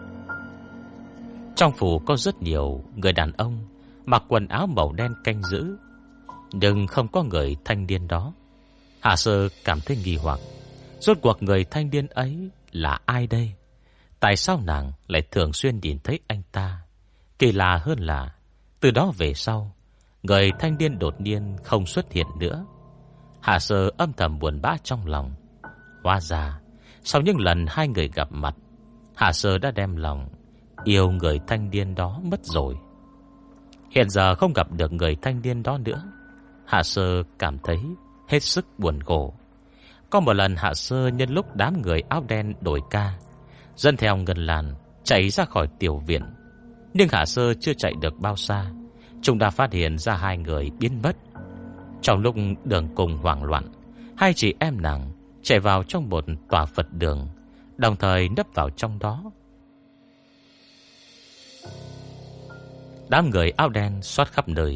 Trong phủ có rất nhiều người đàn ông mặc quần áo màu đen canh giữ, nhưng không có người thanh niên đó. Hạ Sơ cảm thấy nghi hoặc, rốt cuộc người thanh niên ấy là ai đây? Tại sao nàng lại thường xuyên nhìn thấy anh ta? Kỳ lạ hơn là từ đó về sau, người thanh niên đột nhiên không xuất hiện nữa. Hạ Sơ âm thầm buồn bã trong lòng. Hóa ra sau những lần hai người gặp mặt, Hạ Sơ đã đem lòng yêu người thanh niên đó mất rồi. Hiện giờ không gặp được người thanh niên đó nữa, Hạ Sơ cảm thấy hết sức buồn khổ. Có một lần Hạ Sơ nhân lúc đám người áo đen đổi ca, dẫn theo Ngân Lan chạy ra khỏi tiểu viện. Nhưng Hạ Sơ chưa chạy được bao xa, chúng đã phát hiện ra hai người biến mất. Trong lúc đường cùng hoảng loạn, hai chị em nàng chạy vào trong một tòa Phật đường, đồng thời nấp vào trong đó. Đám người áo đen soát khắp nơi,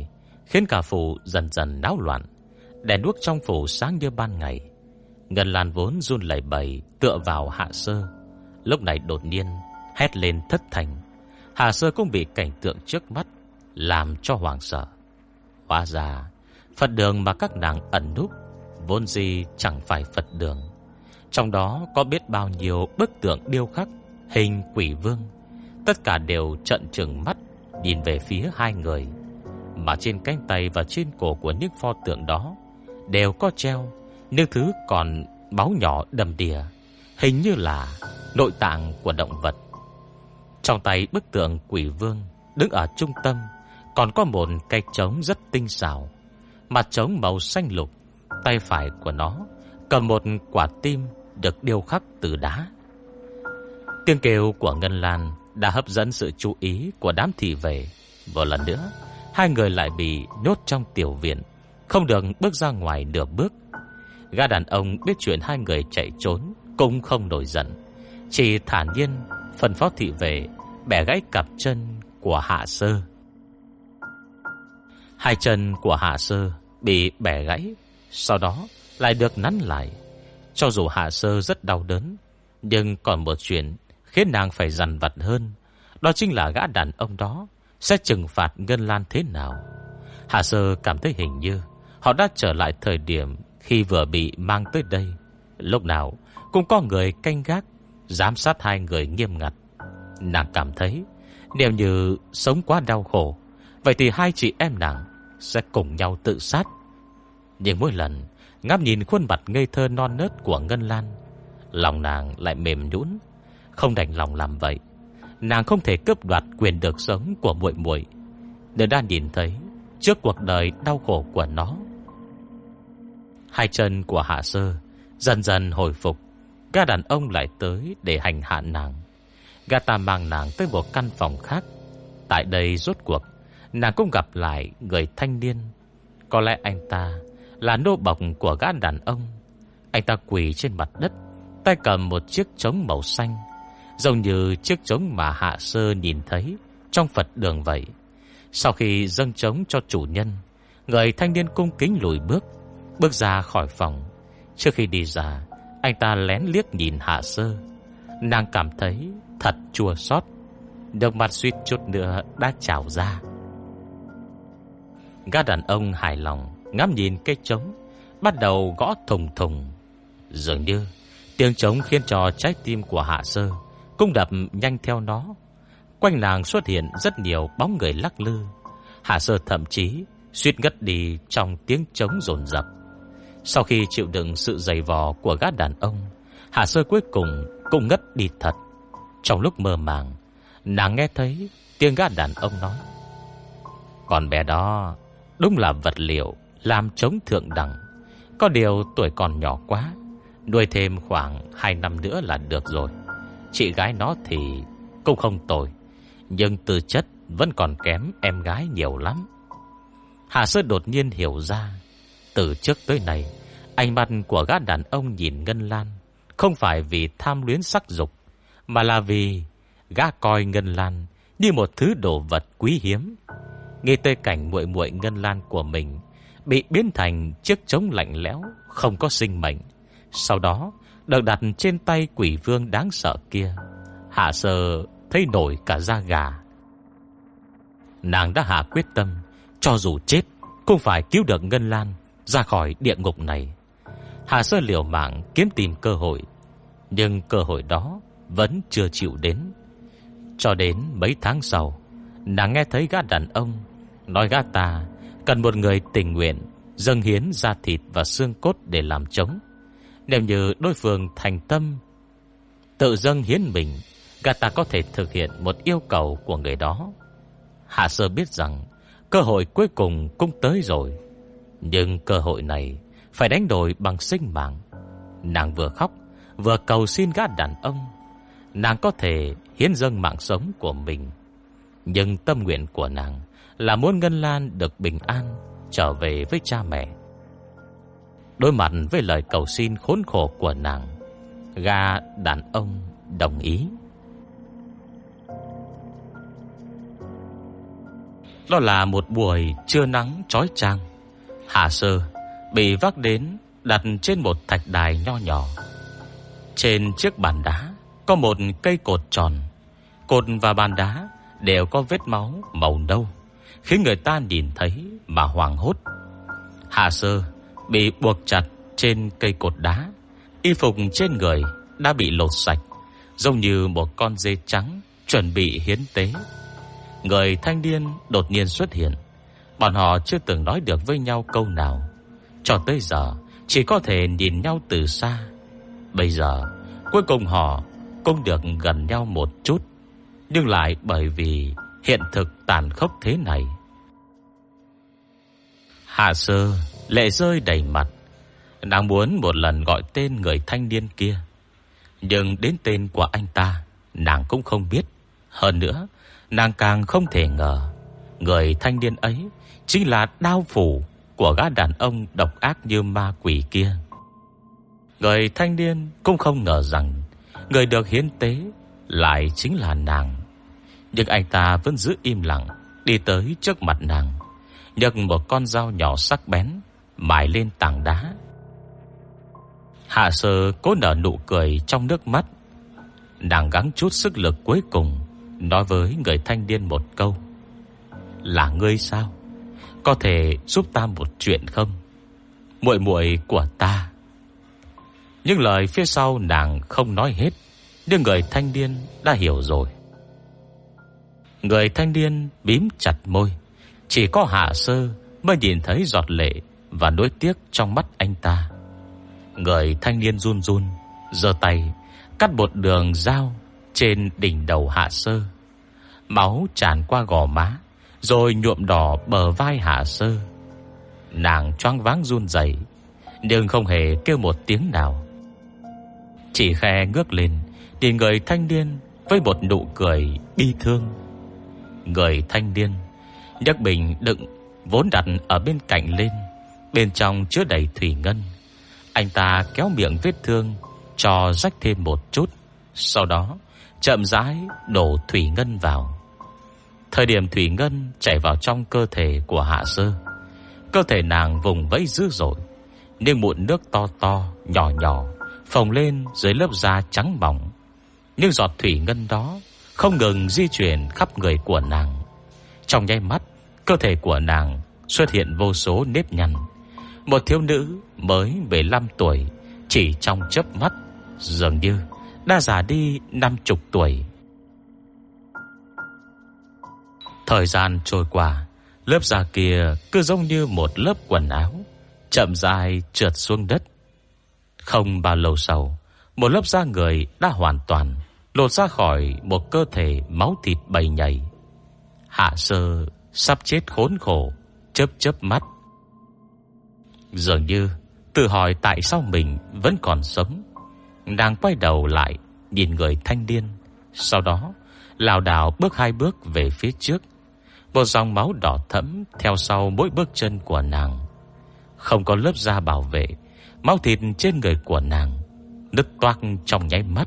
khiến cả phủ dần dần náo loạn. Đèn đuốc trong phủ sáng như ban ngày. Ngân Lan vốn run lẩy bẩy tựa vào Hạ Sơ, lúc này đột nhiên hét lên thất thanh. Hạ Sơ cũng bị cảnh tượng trước mắt làm cho hoảng sợ. Hóa ra Phật đường mà các nàng ẩn núp vốn gì chẳng phải Phật đường. Trong đó có biết bao nhiêu bức tượng điêu khắc hình quỷ vương. Tất cả đều trợn trừng mắt nhìn về phía hai người. Mà trên cánh tay và trên cổ của những pho tượng đó đều có treo những thứ còn máu nhỏ đầm đìa, hình như là nội tạng của động vật. Trong tay bức tượng quỷ vương đứng ở trung tâm còn có một cây trống rất tinh xảo. Mặt trống màu xanh lục, tay phải của nó cầm một quả tim được điêu khắc từ đá. Tiếng kêu của Ngân Lan đã hấp dẫn sự chú ý của đám thị vệ. Một lần nữa, hai người lại bị nhốt trong tiểu viện, không được bước ra ngoài nửa bước. Gã đàn ông biết chuyện hai người chạy trốn cũng không nổi giận, chỉ thản nhiên phân phó thị vệ bẻ gãy cặp chân của Hạ Sơ. Hai chân của Hạ Sơ bị bẻ gãy, sau đó lại được nắn lại. Cho dù Hạ Sơ rất đau đớn, nhưng còn một chuyện khiến nàng phải dằn vặt hơn, đó chính là gã đàn ông đó sẽ trừng phạt Ngân Lan thế nào. Hạ Sơ cảm thấy hình như họ đã trở lại thời điểm khi vừa bị mang tới đây. Lúc nào cũng có người canh gác, giám sát hai người nghiêm ngặt. Nàng cảm thấy nếu như sống quá đau khổ, vậy thì hai chị em nàng sẽ cùng nhau tự sát. Nhưng mỗi lần ngắm nhìn khuôn mặt ngây thơ non nớt của Ngân Lan, lòng nàng lại mềm nhũn. Không đành lòng làm vậy, nàng không thể cướp đoạt quyền được sống của muội muội, để đã nhìn thấy trước cuộc đời đau khổ của nó. Hai chân của Hạ Sơ dần dần hồi phục. Gã đàn ông lại tới để hành hạ nàng. Gã ta mang nàng tới một căn phòng khác. Tại đây rốt cuộc nàng cũng gặp lại người thanh niên. Có lẽ anh ta là nô bộc của gã đàn ông. Anh ta quỳ trên mặt đất, tay cầm một chiếc trống màu xanh, giống như chiếc trống mà Hạ Sơ nhìn thấy trong Phật đường vậy. Sau khi dâng trống cho chủ nhân, người thanh niên cung kính lùi bước ra khỏi phòng. Trước khi đi ra, anh ta lén liếc nhìn Hạ Sơ. Nàng cảm thấy thật chua xót, nước mắt suýt chút nữa đã trào ra. Gã đàn ông hài lòng ngắm nhìn cây trống, bắt đầu gõ thùng thùng. Dường như tiếng trống khiến cho trái tim của Hạ Sơ cũng đập nhanh theo nó. Quanh nàng xuất hiện rất nhiều bóng người lắc lư. Hạ Sơ thậm chí suýt ngất đi trong tiếng trống dồn dập. Sau khi chịu đựng sự giày vò của gã đàn ông, Hạ Sơ cuối cùng cũng ngất đi thật. Trong lúc mơ màng, nàng nghe thấy tiếng gã đàn ông nói: "Con bé đó đúng là vật liệu làm trống thượng đẳng. Có điều tuổi còn nhỏ quá, nuôi thêm khoảng 2 năm nữa là được rồi. Chị gái nó thì cũng không tồi, nhưng tư chất vẫn còn kém em gái nhiều lắm." Hạ Sơ đột nhiên hiểu ra, từ trước tới nay, ánh mắt của gã đàn ông nhìn Ngân Lan không phải vì tham luyến sắc dục, mà là vì gã coi Ngân Lan như một thứ đồ vật quý hiếm. Nghĩ tới cảnh muội muội Ngân Lan của mình bị biến thành chiếc trống lạnh lẽo không có sinh mệnh, sau đó được đặt trên tay quỷ vương đáng sợ kia, Hạ Sơ thấy nổi cả da gà. Nàng đã hạ quyết tâm, cho dù chết cũng phải cứu được Ngân Lan ra khỏi địa ngục này. Hạ Sơ liều mạng kiếm tìm cơ hội, nhưng cơ hội đó vẫn chưa chịu đến. Cho đến mấy tháng sau, nàng nghe thấy gã đàn ông nói gã ta cần một người tình nguyện dâng hiến da thịt và xương cốt để làm trống. Nếu như đối phương thành tâm tự dâng hiến mình, gã ta có thể thực hiện một yêu cầu của người đó. Hạ Sơ biết rằng cơ hội cuối cùng cũng tới rồi, nhưng cơ hội này phải đánh đổi bằng sinh mạng. Nàng vừa khóc vừa cầu xin gã đàn ông. Nàng có thể hiến dâng mạng sống của mình, nhưng tâm nguyện của nàng là muốn Ngân Lan được bình an trở về với cha mẹ. Đối mặt với lời cầu xin khốn khổ của nàng, gã đàn ông đồng ý. Đó là một buổi trưa nắng chói chang. Hạ Sơ bị vác đến đặt trên một thạch đài nho nhỏ. Trên chiếc bàn đá có một cây cột tròn. Cột và bàn đá đều có vết máu màu nâu, khiến người ta nhìn thấy mà hoảng hốt. Hạ Sơ bị buộc chặt trên cây cột đá. Y phục trên người đã bị lột sạch, giống như một con dê trắng chuẩn bị hiến tế. Người thanh niên đột nhiên xuất hiện. Bọn họ chưa từng nói được với nhau câu nào. Cho tới giờ chỉ có thể nhìn nhau từ xa. Bây giờ cuối cùng họ cũng được gần nhau một chút, nhưng lại bởi vì hiện thực tàn khốc thế này. Hạ Sơ lệ rơi đầy mặt. Nàng muốn một lần gọi tên người thanh niên kia, nhưng đến tên của anh ta nàng cũng không biết. Hơn nữa, nàng càng không thể ngờ người thanh niên ấy chính là đao phủ của gã đàn ông độc ác như ma quỷ kia. Người thanh niên cũng không ngờ rằng người được hiến tế lại chính là nàng. Nhưng anh ta vẫn giữ im lặng, đi tới trước mặt nàng, nhấc một con dao nhỏ sắc bén mài lên tảng đá. Hạ Sơ cố nở nụ cười trong nước mắt. Nàng gắng chút sức lực cuối cùng, nói với người thanh niên một câu: "Là ngươi sao? Có thể giúp ta một chuyện không? Muội muội của ta." Những lời phía sau nàng không nói hết, nhưng người thanh niên đã hiểu rồi. Người thanh niên bím chặt môi. Chỉ có Hạ Sơ mới nhìn thấy giọt lệ và nỗi tiếc trong mắt anh ta. Người thanh niên run run giơ tay cắt một đường dao trên đỉnh đầu Hạ Sơ. Máu tràn qua gò má, rồi nhuộm đỏ bờ vai Hạ Sơ. Nàng choáng váng run rẩy, nhưng không hề kêu một tiếng nào, chỉ khẽ ngước lên nhìn người thanh niên với một nụ cười bi thương. Người thanh niên nhấc bình đựng vốn đặt ở bên cạnh lên. Bên trong chứa đầy thủy ngân. Anh ta kéo miệng vết thương cho rách thêm một chút, sau đó chậm rãi đổ thủy ngân vào. Thời điểm thủy ngân chảy vào trong cơ thể của Hạ Sơ, cơ thể nàng vùng vẫy dữ dội, nhưng mụn nước to to nhỏ nhỏ phồng lên dưới lớp da trắng bỏng. Nhưng giọt thủy ngân đó không ngừng di chuyển khắp người của nàng. Trong nháy mắt, cơ thể của nàng xuất hiện vô số nếp nhăn. Một thiếu nữ mới 15 tuổi, chỉ trong chớp mắt dường như đã già đi 50 tuổi. Thời gian trôi qua, lớp da kia cứ giống như một lớp quần áo chậm rãi trượt xuống đất. Không bao lâu sau, một lớp da người đã hoàn toàn lột ra khỏi một cơ thể máu thịt bầy nhầy. Hạ Sơ sắp chết khốn khổ, chớp chớp mắt, dường như tự hỏi tại sao mình vẫn còn sống. Nàng quay đầu lại nhìn người thanh niên, sau đó lảo đảo bước 2 bước về phía trước. Một dòng máu đỏ thẫm theo sau mỗi bước chân của nàng. Không có lớp da bảo vệ, máu thịt trên người của nàng nứt toác trong nháy mắt.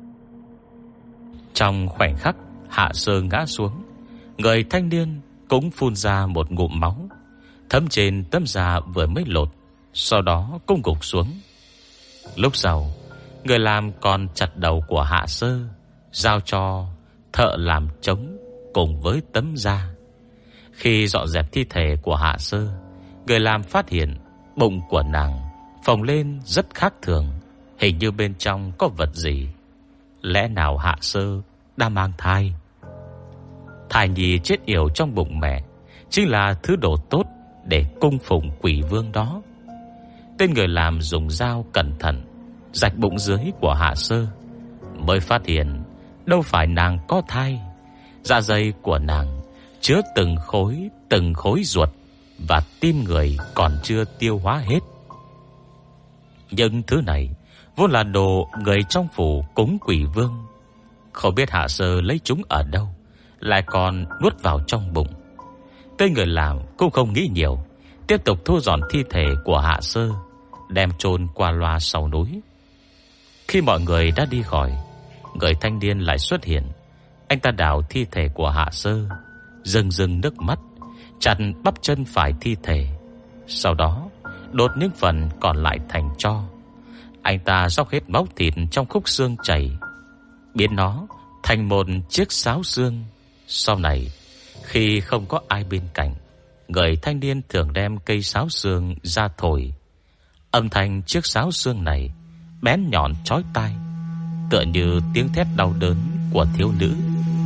Trong khoảnh khắc Hạ Sơ ngã xuống, người thanh niên cũng phun ra một ngụm máu thấm trên tấm da vừa mới lột, sau đó cũng gục xuống. Lúc sau, người làm còn chặt đầu của Hạ Sơ, giao cho thợ làm trống cùng với tấm da. Khi dọn dẹp thi thể của Hạ Sơ, người làm phát hiện bụng của nàng phồng lên rất khác thường, hình như bên trong có vật gì. Lẽ nào Hạ Sơ đã mang thai? Thai nhi chết yểu trong bụng mẹ chính là thứ đồ tốt để cung phụng quỷ vương đó. Tên người làm dùng dao cẩn thận rạch bụng dưới của Hạ Sơ, mới phát hiện đâu phải nàng có thai. Dạ dày của nàng chứa từng khối ruột và tim người còn chưa tiêu hóa hết. Nhưng thứ này vốn là đồ người trong phủ cúng quỷ vương. Không biết Hạ Sơ lấy chúng ở đâu, lại còn nuốt vào trong bụng. Tên người làm cũng không nghĩ nhiều, tiếp tục thu dọn thi thể của Hạ Sơ, đem chôn qua loa sau núi. Khi mọi người đã đi khỏi, người thanh niên lại xuất hiện. Anh ta đào thi thể của Hạ Sơ, rưng rưng nước mắt, chặt bắp chân phải thi thể, sau đó đốt những phần còn lại thành tro. Anh ta róc hết máu thịt trong khúc xương chảy, biến nó thành một chiếc sáo xương. Sau này, khi không có ai bên cạnh, người thanh niên thường đem cây sáo xương ra thổi. Âm thanh chiếc sáo xương này bén nhọn chói tai, tựa như tiếng thét đau đớn của thiếu nữ.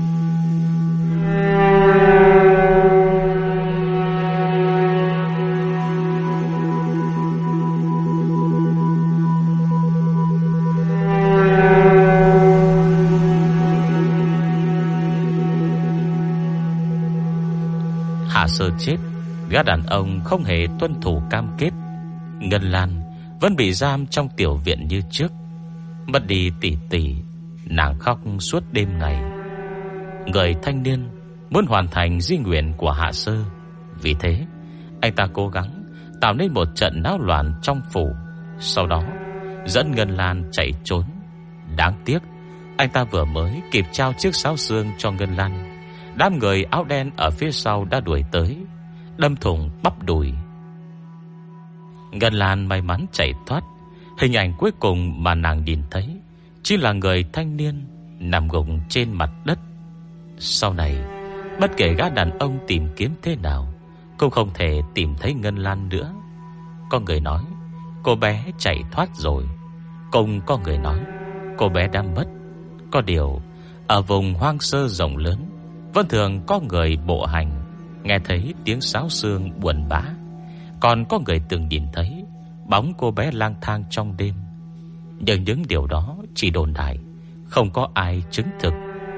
Hạ Sơ chết, gã đàn ông không hề tuân thủ cam kết. Ngân Lan vẫn bị giam trong tiểu viện như trước. Mất đi tỷ tỷ, nàng khóc suốt đêm ngày. Người thanh niên muốn hoàn thành di nguyện của Hạ Sơ, vì thế anh ta cố gắng tạo nên một trận náo loạn trong phủ, sau đó dẫn Ngân Lan chạy trốn. Đáng tiếc, anh ta vừa mới kịp trao chiếc sáo xương cho Ngân Lan, đám người áo đen ở phía sau đã đuổi tới, đâm thủng bắp đùi. Ngân Lan may mắn chạy thoát. Hình ảnh cuối cùng mà nàng nhìn thấy chỉ là người thanh niên nằm gục trên mặt đất. Sau này, bất kể gã đàn ông tìm kiếm thế nào cũng không thể tìm thấy Ngân Lan nữa. Có người nói cô bé chạy thoát rồi, cùng có người nói cô bé đã mất. Có điều, ở vùng hoang sơ rộng lớn vẫn thường có người bộ hành, nghe thấy tiếng sáo xương buồn bã. Còn có người từng nhìn thấy bóng cô bé lang thang trong đêm. Nhưng những điều đó chỉ đồn đại, không có ai chứng thực.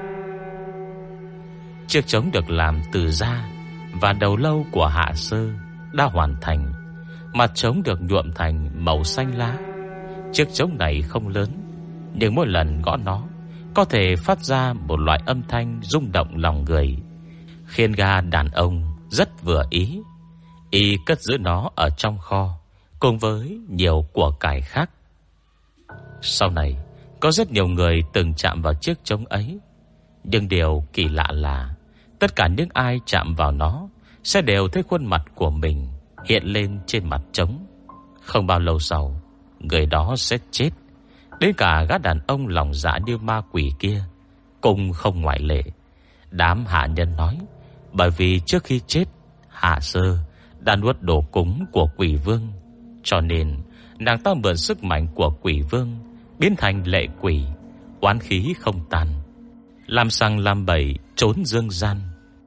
Chiếc trống được làm từ da và đầu lâu của Hạ Sơ đã hoàn thành. Mặt trống được nhuộm thành màu xanh lá. Chiếc trống này không lớn, nhưng mỗi lần gõ nó có thể phát ra một loại âm thanh rung động lòng người, khiến gã đàn ông rất vừa ý. Y cất giữ nó ở trong kho cùng với nhiều của cải khác. Sau này, có rất nhiều người từng chạm vào chiếc trống ấy. Nhưng điều kỳ lạ là tất cả những ai chạm vào nó sẽ đều thấy khuôn mặt của mình hiện lên trên mặt trống. Không bao lâu sau, người đó sẽ chết. Đến cả gã đàn ông lòng dạ như ma quỷ kia cũng không ngoại lệ. Đám hạ nhân nói, bởi vì trước khi chết, Hạ Sơ đã nuốt đồ cúng của quỷ vương, cho nên nàng ta mượn sức mạnh của quỷ vương biến thành lệ quỷ, oán khí không tan, làm sang làm bậy trốn dương gian.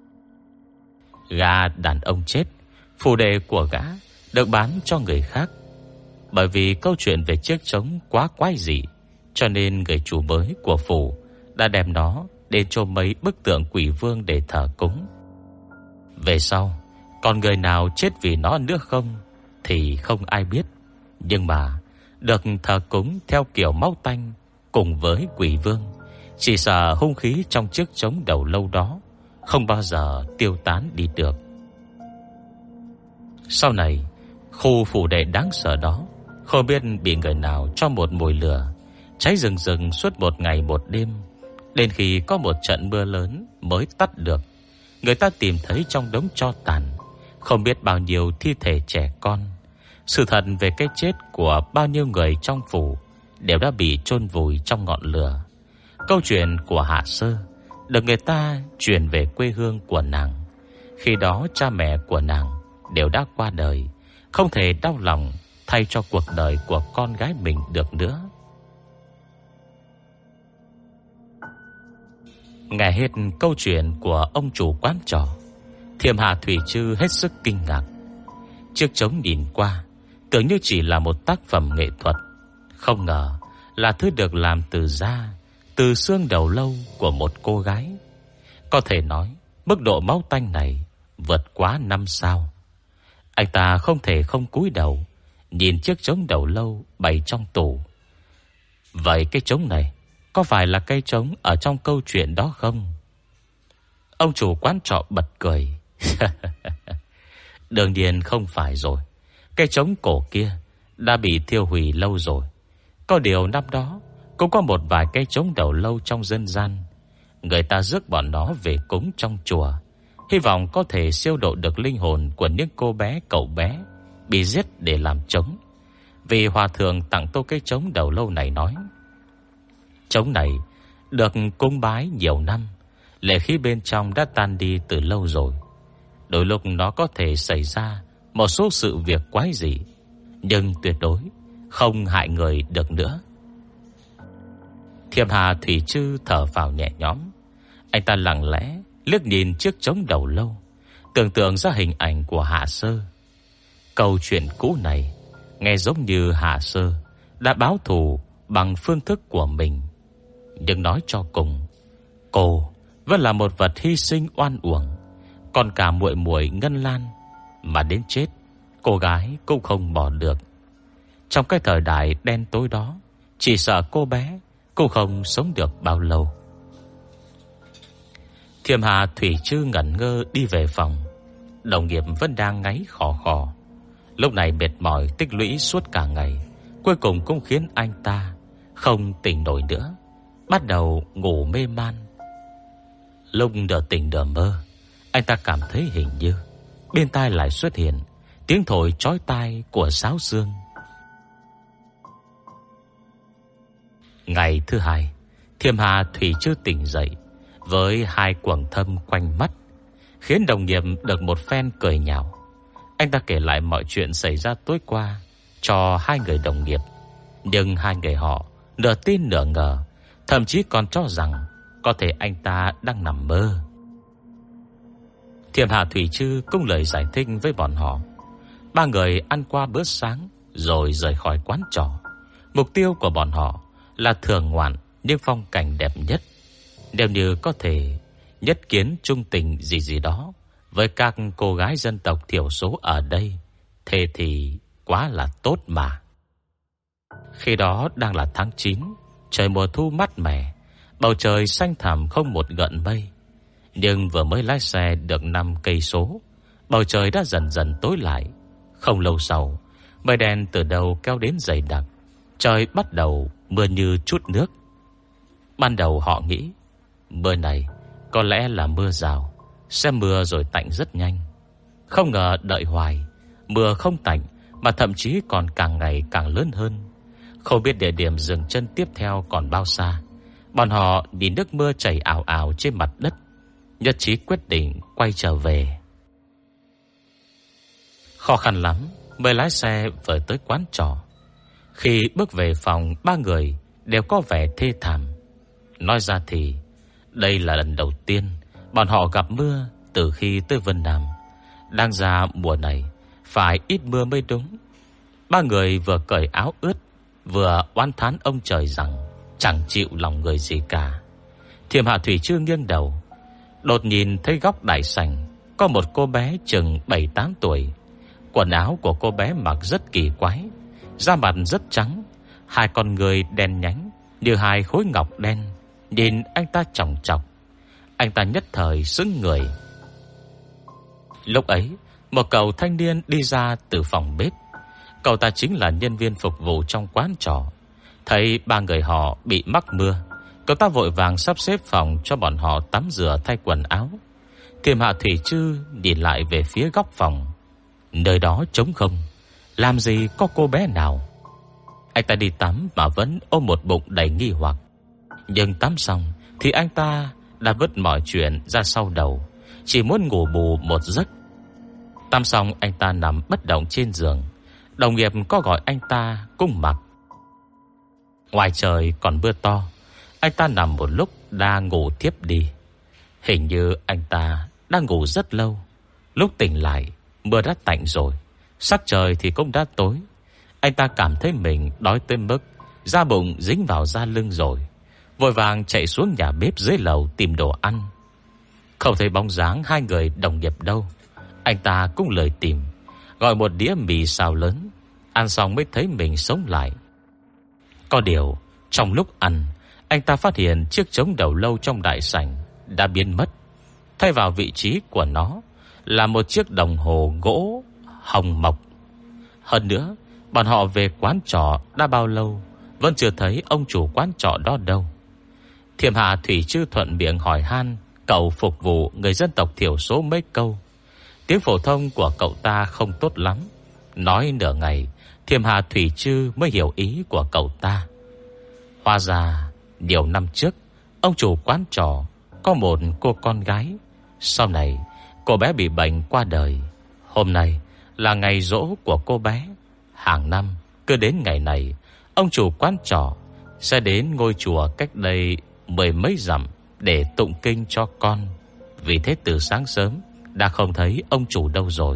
Gã đàn ông chết, phù đề của gã được bán cho người khác. Bởi vì câu chuyện về chiếc trống quá quái dị, cho nên người chủ mới của phủ đã đem nó đến cho mấy bức tượng quỷ vương để thờ cúng. Về sau, còn người nào chết vì nó nữa không thì không ai biết. Nhưng mà được thờ cúng theo kiểu máu tanh cùng với quỷ vương, chỉ sợ hung khí trong chiếc trống đầu lâu đó không bao giờ tiêu tán đi được. Sau này, khu phủ đệ đáng sợ đó không biết bị người nào cho một mồi lửa, cháy rừng rừng suốt một ngày một đêm, đến khi có một trận mưa lớn mới tắt được. Người ta tìm thấy trong đống tro tàn không biết bao nhiêu thi thể trẻ con. Sự thật về cái chết của bao nhiêu người trong phủ đều đã bị chôn vùi trong ngọn lửa. Câu chuyện của Hạ Sơ được người ta truyền về quê hương của nàng. Khi đó cha mẹ của nàng đều đã qua đời, không thể đau lòng thay cho cuộc đời của con gái mình được nữa. Nghe hết câu chuyện của ông chủ quán trọ, Thiểm Hạ Thủy Trư hết sức kinh ngạc. Chiếc trống nhìn qua tưởng như chỉ là một tác phẩm nghệ thuật, không ngờ là thứ được làm từ da, từ xương đầu lâu của một cô gái. Có thể nói mức độ máu tanh này vượt quá 5 sao. Anh ta không thể không cúi đầu nhìn chiếc trống đầu lâu bày trong tủ. Vậy cái trống này có phải là cây trống ở trong câu chuyện đó không? Ông chủ quán trọ bật cười. Đương nhiên không phải rồi. Cây trống cổ kia đã bị thiêu hủy lâu rồi. Có điều năm đó cũng có một vài cây trống đầu lâu trong dân gian. Người ta rước bọn nó về cúng trong chùa, hy vọng có thể siêu độ được linh hồn của những cô bé cậu bé bị giết để làm trống. Vì hòa thượng tặng tôi cái trống đầu lâu này nói, trống này được cúng bái nhiều năm, lệ khí bên trong đã tan đi từ lâu rồi. Đôi lúc nó có thể xảy ra một số sự việc quái dị, nhưng tuyệt đối không hại người được nữa. Thiêm Hà Thủy Trư thở phào nhẹ nhõm. Anh ta lặng lẽ liếc nhìn chiếc trống đầu lâu, tưởng tượng ra hình ảnh của Hạ Sơ. Câu chuyện cũ này nghe giống như Hạ Sơ đã báo thù bằng phương thức của mình. Nhưng nói cho cùng, cô vẫn là một vật hy sinh oan uổng. Còn cả muội muội Ngân Lan, mà đến chết cô gái cũng không bỏ được. Trong cái thời đại đen tối đó, chỉ sợ cô bé cũng không sống được bao lâu. Thiêm Hà Thủy Trư ngẩn ngơ đi về phòng. Đồng nghiệp vẫn đang ngáy khò khò. Lúc này mệt mỏi tích lũy suốt cả ngày, cuối cùng cũng khiến anh ta không tỉnh nổi nữa, bắt đầu ngủ mê man. Lúc nửa tỉnh nửa mơ, anh ta cảm thấy hình như bên tai lại xuất hiện tiếng thổi chói tai của sáo xương. Ngày thứ hai, Thiêm Hà Thủy Trư tỉnh dậy với hai quầng thâm quanh mắt, khiến đồng nghiệp được một phen cười nhạo. Anh ta kể lại mọi chuyện xảy ra tối qua cho hai người đồng nghiệp, nhưng hai người họ nửa tin nửa ngờ, thậm chí còn cho rằng có thể anh ta đang nằm mơ. Thiêm Hà Thủy Trư cũng lời giải thích với bọn họ. Ba người ăn qua bữa sáng rồi rời khỏi quán trọ. Mục tiêu của bọn họ là thưởng ngoạn những phong cảnh đẹp nhất. Nếu như có thể nhất kiến trung tình gì đó với các cô gái dân tộc thiểu số ở đây, thế thì quá là tốt mà. Khi đó đang là tháng 9, trời mùa thu mát mẻ, bầu trời xanh thẳm không một gợn mây. Nhưng vừa mới lái xe được 5 cây số, bầu trời đã dần dần tối lại. Không lâu sau, mây đen từ đầu kéo đến dày đặc, trời bắt đầu mưa như chút nước. Ban đầu họ nghĩ mưa này có lẽ là mưa rào, sẽ mưa rồi tạnh rất nhanh. Không ngờ đợi hoài, mưa không tạnh mà thậm chí còn càng ngày càng lớn hơn. Không biết địa điểm dừng chân tiếp theo còn bao xa, bọn họ nhìn nước mưa chảy ào ào trên mặt đất, nhất trí quyết định quay trở về. Khó khăn lắm mới lái xe về tới quán trọ. Khi bước về phòng, ba người đều có vẻ thê thảm. Nói ra thì đây là lần đầu tiên bọn họ gặp mưa từ khi tới Vân Nam. Đang ra mùa này phải ít mưa mới đúng. Ba người vừa cởi áo ướt, vừa oán thán ông trời rằng chẳng chịu lòng người gì cả. Thiêm Hà Thủy Trư nghiêng đầu, đột nhìn thấy góc đại sảnh có một cô bé chừng 7-8 tuổi. Quần áo của cô bé mặc rất kỳ quái, da mặt rất trắng, hai con người đen nhánh như hai khối ngọc đen. Nhìn anh ta chòng chọc, anh ta nhất thời sững người. Lúc ấy, một cậu thanh niên đi ra từ phòng bếp. Cậu ta chính là nhân viên phục vụ trong quán trọ. Thấy ba người họ bị mắc mưa, cậu ta vội vàng sắp xếp phòng cho bọn họ tắm rửa thay quần áo. Thiêm Hà Thủy Trư nhìn lại về phía góc phòng. Nơi đó trống không, làm gì có cô bé nào. Anh ta đi tắm mà vẫn ôm một bụng đầy nghi hoặc. Nhưng tắm xong thì anh ta đã vứt mọi chuyện ra sau đầu, chỉ muốn ngủ bù một giấc. Tắm xong anh ta nằm bất động trên giường. Đồng nghiệp có gọi anh ta cũng mặc. Ngoài trời còn mưa to, anh ta nằm một lúc đã ngủ tiếp đi. Hình như anh ta đang ngủ rất lâu. Lúc tỉnh lại, mưa đã tạnh rồi, sắc trời thì cũng đã tối. Anh ta cảm thấy mình đói tới mức da bụng dính vào da lưng rồi, vội vàng chạy xuống nhà bếp dưới lầu tìm đồ ăn. Không thấy bóng dáng hai người đồng nghiệp đâu, anh ta cũng lười tìm, gọi một đĩa mì xào lớn. Ăn xong mới thấy mình sống lại. Có điều trong lúc ăn, anh ta phát hiện chiếc trống đầu lâu trong đại sảnh đã biến mất. Thay vào vị trí của nó là một chiếc đồng hồ gỗ hồng mộc. Hơn nữa, bọn họ về quán trọ đã bao lâu vẫn chưa thấy ông chủ quán trọ đó đâu. Thiêm Hà Thủy Trư thuận miệng hỏi han Cậu phục vụ người dân tộc thiểu số mấy câu. Tiếng phổ thông của cậu ta không tốt lắm. Nói nửa ngày, Thiêm Hà Thủy Trư mới hiểu ý của cậu ta. Hóa ra nhiều năm trước, ông chủ quán trọ có một cô con gái. Sau này cô bé bị bệnh qua đời. Hôm nay là ngày giỗ của cô bé. Hàng năm cứ đến ngày này, ông chủ quán trọ sẽ đến ngôi chùa cách đây 10 mấy dặm để tụng kinh cho con. Vì thế từ sáng sớm đã không thấy ông chủ đâu rồi.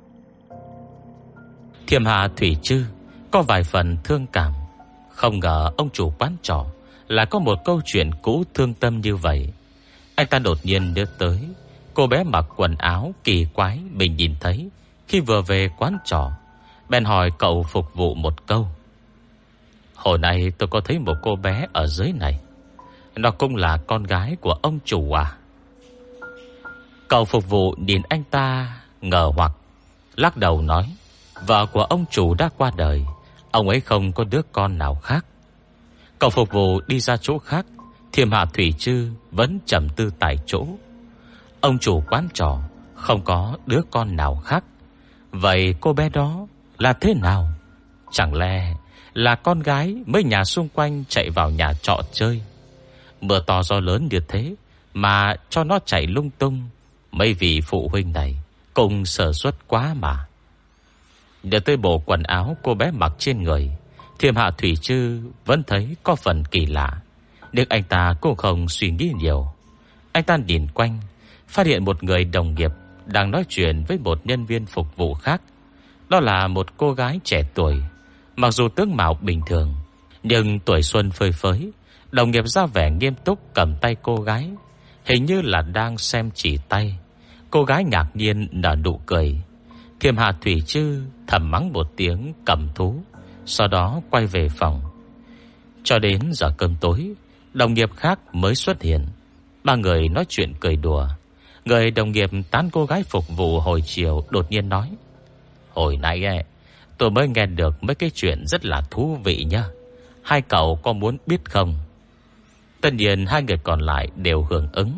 Thiêm Hà Thủy Trư có vài phần thương cảm. Không ngờ ông chủ quán trọ là có một câu chuyện cũ thương tâm như vậy. Anh ta đột nhiên nhớ tới cô bé mặc quần áo kỳ quái mình nhìn thấy khi vừa về quán trọ. Bèn hỏi cậu phục vụ một câu: "Hồi nay tôi có thấy một cô bé ở dưới này. Nó cũng là con gái của ông chủ à?" Cậu phục vụ nhìn anh ta ngờ hoặc, lắc đầu nói: "Vợ của ông chủ đã qua đời. Ông ấy không có đứa con nào khác." Cậu phục vụ đi ra chỗ khác. Thiêm Hà Thủy Trư vẫn trầm tư tại chỗ. Ông chủ quán trọ không có đứa con nào khác. Vậy cô bé đó là thế nào? Chẳng lẽ là con gái mấy nhà xung quanh chạy vào nhà trọ chơi? Mưa to gió lớn như thế mà cho nó chạy lung tung, mấy vị phụ huynh này cũng sơ suất quá mà. Nhớ tới bộ quần áo cô bé mặc trên người, Thiêm Hạ Thủy Trư vẫn thấy có phần kỳ lạ. Nhưng anh ta cũng không suy nghĩ nhiều. Anh ta nhìn quanh, phát hiện một người đồng nghiệp đang nói chuyện với một nhân viên phục vụ khác. Đó là một cô gái trẻ tuổi. Mặc dù tướng mạo bình thường, nhưng tuổi xuân phơi phới. Đồng nghiệp ra vẻ nghiêm túc cầm tay cô gái, hình như là đang xem chỉ tay. Cô gái ngạc nhiên nở nụ cười. Thiêm Hà Thủy Trư thầm mắng một tiếng cầm thú, sau đó quay về phòng. Cho đến giờ cơm tối, đồng nghiệp khác mới xuất hiện. Ba người nói chuyện cười đùa. Người đồng nghiệp tán cô gái phục vụ hồi chiều đột nhiên nói: "Hồi nãy tôi mới nghe được mấy cái chuyện rất là thú vị nhá. Hai cậu có muốn biết không?" Tất nhiên hai người còn lại đều hưởng ứng.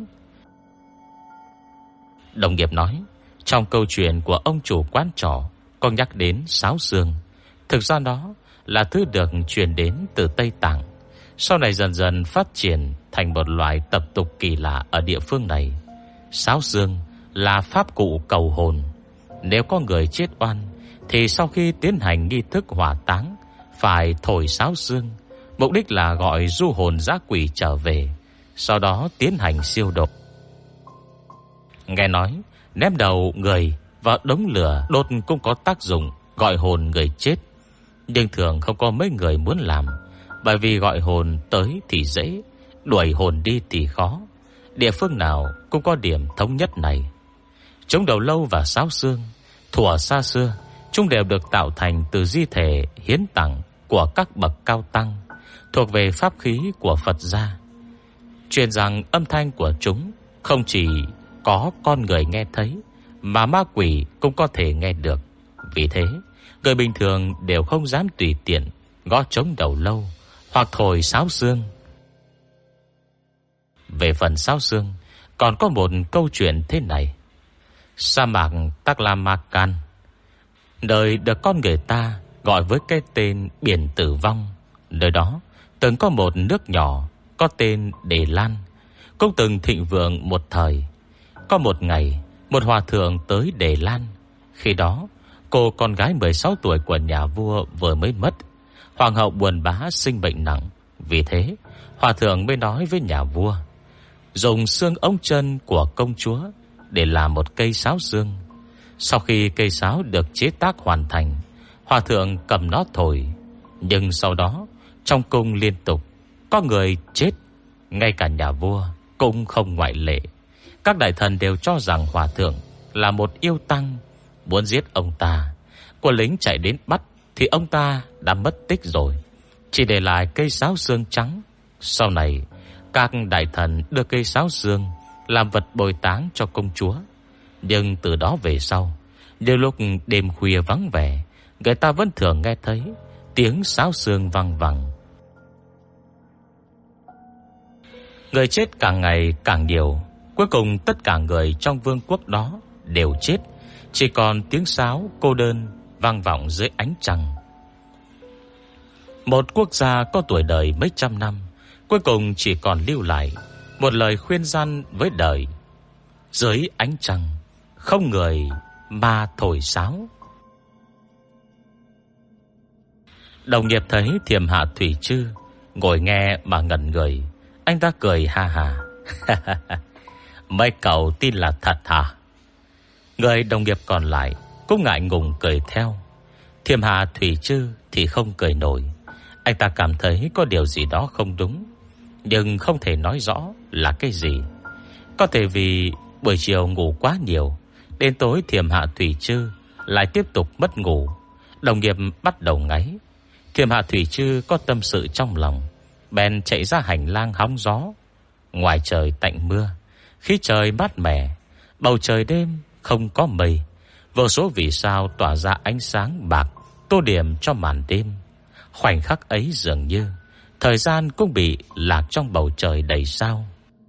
Đồng nghiệp nói: "Trong câu chuyện của ông chủ quán trọ có nhắc đến sáo xương. Thực ra nó là thứ được truyền đến từ Tây Tạng, sau này dần dần phát triển thành một loại tập tục kỳ lạ ở địa phương này. Sáo xương là pháp cụ cầu hồn. Nếu có người chết oan thì sau khi tiến hành nghi thức hỏa táng phải thổi sáo xương, mục đích là gọi du hồn dã quỷ trở về, sau đó tiến hành siêu độ. Nghe nói ném đầu người vào đống lửa đốt cũng có tác dụng gọi hồn người chết, nhưng thường không có mấy người muốn làm, bởi vì gọi hồn tới thì dễ, đuổi hồn đi thì khó. Địa phương nào cũng có điểm thống nhất này. Trống đầu lâu và sáo xương thuở xa xưa, chúng đều được tạo thành từ di thể hiến tặng của các bậc cao tăng, thuộc về pháp khí của Phật gia. Truyền rằng âm thanh của chúng không chỉ có con người nghe thấy, mà ma quỷ cũng có thể nghe được. Vì thế, người bình thường đều không dám tùy tiện gõ trống đầu lâu hoặc thổi sáo xương. Về phần sáo xương, còn có một câu chuyện thế này. Sa mạc Taklamakan, nơi được con người ta gọi với cái tên biển tử vong. Nơi đó từng có một nước nhỏ có tên Đề Lan, cũng từng thịnh vượng một thời. Có một ngày, một hòa thượng tới Đề Lan. Khi đó, cô con gái 16 tuổi của nhà vua vừa mới mất. Hoàng hậu buồn bã sinh bệnh nặng. Vì thế, hòa thượng mới nói với nhà vua dùng xương ống chân của công chúa để làm một cây sáo xương. Sau khi cây sáo được chế tác hoàn thành, hòa thượng cầm nó thổi. Nhưng sau đó, trong cung liên tục có người chết, ngay cả nhà vua cũng không ngoại lệ. Các đại thần đều cho rằng hòa thượng là một yêu tăng, muốn giết ông ta. Quân lính chạy đến bắt thì ông ta đã mất tích rồi, chỉ để lại cây sáo xương trắng. Sau này, các đại thần đưa cây sáo xương làm vật bồi táng cho công chúa. Nhưng từ đó về sau, nhiều lúc đêm khuya vắng vẻ, người ta vẫn thường nghe thấy tiếng sáo xương vang vẳng. Người chết càng ngày càng nhiều. Cuối cùng tất cả người trong vương quốc đó đều chết, chỉ còn tiếng sáo cô đơn vang vọng dưới ánh trăng. Một quốc gia có tuổi đời mấy trăm năm, cuối cùng chỉ còn lưu lại một lời khuyên răn với đời. Dưới ánh trăng, không người mà thổi sáo. Đồng nghiệp thấy Thiềm Hạ Thủy Trư ngồi nghe mà ngẩn người. Anh ta cười ha ha. Mấy cậu tin là thật hả? Người đồng nghiệp còn lại cũng ngại ngùng cười theo. Thiềm Hạ Thủy Trư thì không cười nổi. Anh ta cảm thấy có điều gì đó không đúng, nhưng không thể nói rõ là cái gì. Có thể vì buổi chiều ngủ quá nhiều, đến tối Thiềm Hạ Thủy Trư lại tiếp tục mất ngủ. Đồng nghiệp bắt đầu ngáy. Thiềm Hạ Thủy Trư có tâm sự trong lòng, bèn chạy ra hành lang hóng gió. Ngoài trời tạnh mưa, khí trời mát mẻ, bầu trời đêm không có mây, vô số vì sao tỏa ra ánh sáng bạc tô điểm cho màn đêm. Khoảnh khắc ấy dường như thời gian cũng bị lạc trong bầu trời đầy sao.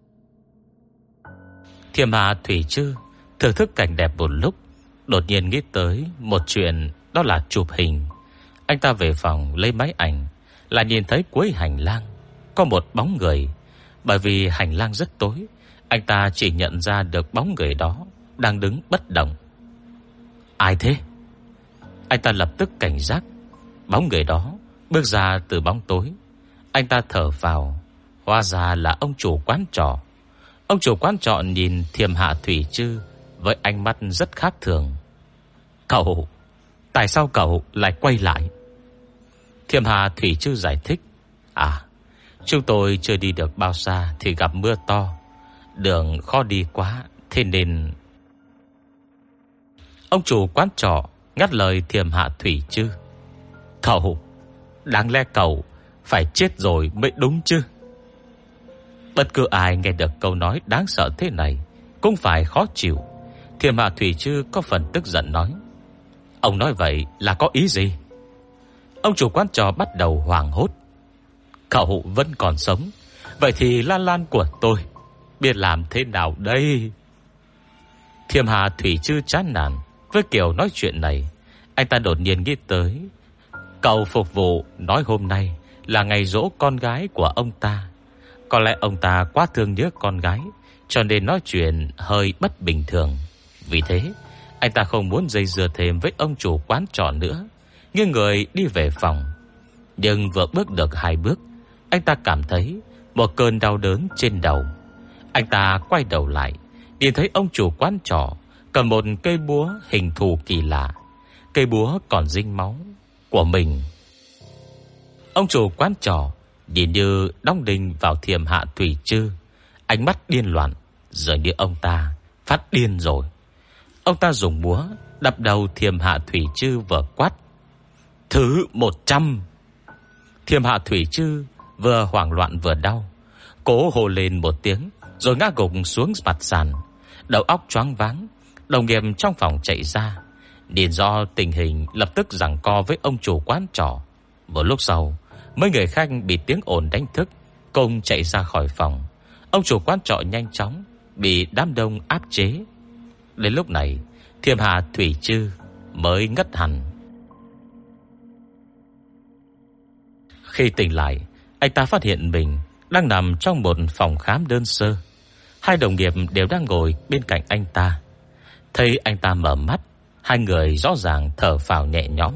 Thiềm Hạ Thủy Trư thưởng thức cảnh đẹp một lúc, đột nhiên nghĩ tới một chuyện, đó là chụp hình. Anh ta về phòng lấy máy ảnh, là nhìn thấy cuối hành lang có một bóng người. Bởi vì hành lang rất tối, anh ta chỉ nhận ra được bóng người đó đang đứng bất động. Ai thế? Anh ta lập tức cảnh giác. Bóng người đó bước ra từ bóng tối. Anh ta thở vào, hóa ra là ông chủ quán trọ. Ông chủ quán trọ nhìn Thiềm Hạ Thủy Trư với ánh mắt rất khác thường. Cậu, tại sao cậu lại quay lại? Thiềm Hạ Thủy Trư giải thích. Chúng tôi chưa đi được bao xa thì gặp mưa to, đường khó đi quá, thế nên... Ông chủ quán trọ ngắt lời Thiềm Hạ Thủy Trư. Cậu, đáng lẽ cậu phải chết rồi mới đúng chứ. Bất cứ ai nghe được câu nói đáng sợ thế này cũng phải khó chịu. Thiềm Hạ Thủy Trư có phần tức giận nói. Ông nói vậy là có ý gì? Ông chủ quán trọ bắt đầu hoảng hốt. Cậu vẫn còn sống, vậy thì Lan Lan của tôi biết làm thế nào đây? Thiềm Hạ Thủy Trư chán nản với kiểu nói chuyện này. Anh ta đột nhiên nghĩ tới cậu phục vụ nói hôm nay là ngày giỗ con gái của ông ta. Có lẽ ông ta quá thương nhớ con gái, cho nên nói chuyện hơi bất bình thường. Vì thế anh ta không muốn dây dưa thêm với ông chủ quán trọ nữa, nghiêng người đi về phòng. Nhưng vừa bước được 2 bước, anh ta cảm thấy một cơn đau đớn trên đầu. Anh ta quay đầu lại, nhìn thấy ông chủ quán trọ cầm một cây búa hình thù kỳ lạ. Cây búa còn dính máu của mình. Ông chủ quán trọ nhìn như đóng đinh vào Thiềm Hạ Thủy Trư, ánh mắt điên loạn, dường như ông ta phát điên rồi. Ông ta dùng búa đập đầu Thiềm Hạ Thủy Trư vừa quát. Thứ 100. Thiềm Hạ Thủy Trư vừa hoảng loạn vừa đau, cố hô lên một tiếng rồi ngã gục xuống mặt sàn, đầu óc choáng váng. Đồng nghiệp trong phòng chạy ra, nhìn rõ tình hình lập tức giằng co với ông chủ quán trọ. Một lúc sau, mấy người khách bị tiếng ồn đánh thức, cùng chạy ra khỏi phòng. Ông chủ quán trọ nhanh chóng bị đám đông áp chế. Đến lúc này, Thiềm Hạ Thủy Trư mới ngất hẳn. Khi tỉnh lại, anh ta phát hiện mình đang nằm trong một phòng khám đơn sơ. 2 đồng nghiệp đều đang ngồi bên cạnh anh ta. Thấy anh ta mở mắt, 2 người rõ ràng thở phào nhẹ nhõm.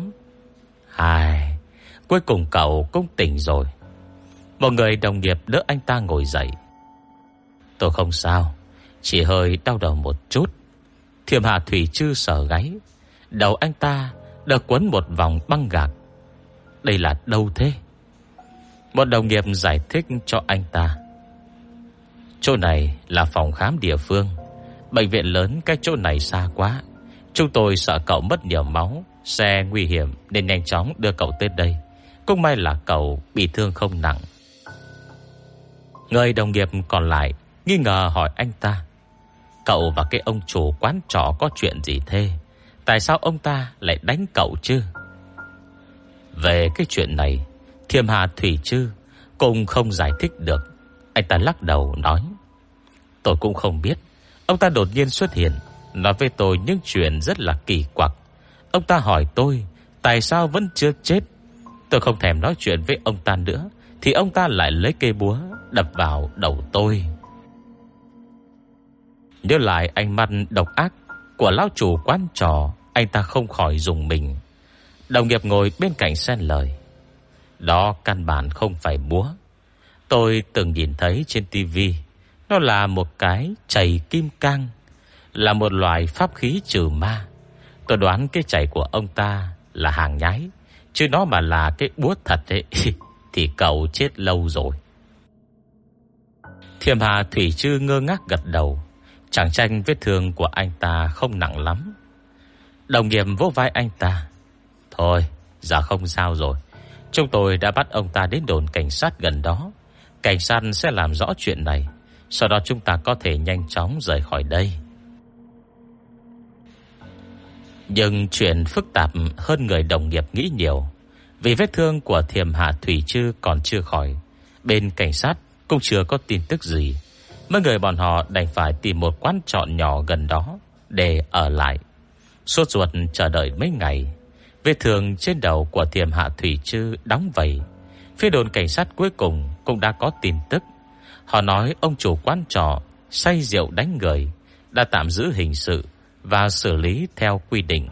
Cuối cùng cậu cũng tỉnh rồi. Một người đồng nghiệp đỡ anh ta ngồi dậy. Tôi không sao, chỉ hơi đau đầu một chút. Thiềm Hạ Thủy Trư sờ gáy. Đầu anh ta được quấn một vòng băng gạc. Đây là đâu thế? Một đồng nghiệp giải thích cho anh ta. Chỗ này là phòng khám địa phương. Bệnh viện lớn cách chỗ này xa quá. Chúng tôi sợ cậu mất nhiều máu, xe nguy hiểm nên nhanh chóng đưa cậu tới đây. Cũng may là cậu bị thương không nặng. Người đồng nghiệp còn lại nghi ngờ hỏi anh ta. Cậu và cái ông chủ quán trọ có chuyện gì thế? Tại sao ông ta lại đánh cậu chứ? Về cái chuyện này, Thiềm Hạ Thủy Trư cũng không giải thích được. Anh ta lắc đầu nói. Tôi cũng không biết. Ông ta đột nhiên xuất hiện, nói với tôi những chuyện rất là kỳ quặc. Ông ta hỏi tôi tại sao vẫn chưa chết. Tôi không thèm nói chuyện với ông ta nữa, thì ông ta lại lấy cây búa đập vào đầu tôi. Nhớ lại ánh mắt độc ác của lão chủ quán trò, anh ta không khỏi rùng mình. Đồng nghiệp ngồi bên cạnh xen lời: đó căn bản không phải búa. Tôi từng nhìn thấy trên tivi, nó là một cái chày kim cang, là một loại pháp khí trừ ma. Tôi đoán cái chày của ông ta là hàng nhái, chứ nó mà là cái búa thật ấy thì cậu chết lâu rồi. Thiềm Hà Thủy Trư ngơ ngác gật đầu. Chẳng tranh vết thương của anh ta không nặng lắm. Đồng nghiệp vỗ vai anh ta: thôi, giờ không sao rồi. Chúng tôi đã bắt ông ta đến đồn cảnh sát gần đó. Cảnh sát sẽ làm rõ chuyện này, sau đó chúng ta có thể nhanh chóng rời khỏi đây. Nhưng chuyện phức tạp hơn người đồng nghiệp nghĩ nhiều. Vì vết thương của Thiềm Hạ Thủy Trư còn chưa khỏi, bên cảnh sát cũng chưa có tin tức gì. Mấy người bọn họ đành phải tìm một quán trọ nhỏ gần đó để ở lại. Sốt ruột chờ đợi mấy ngày. Vết thương trên đầu của Thiềm Hạ Thủy Trư đóng vảy. Phía đồn cảnh sát cuối cùng cũng đã có tin tức. Họ nói ông chủ quán trọ say rượu đánh người, đã tạm giữ hình sự và xử lý theo quy định.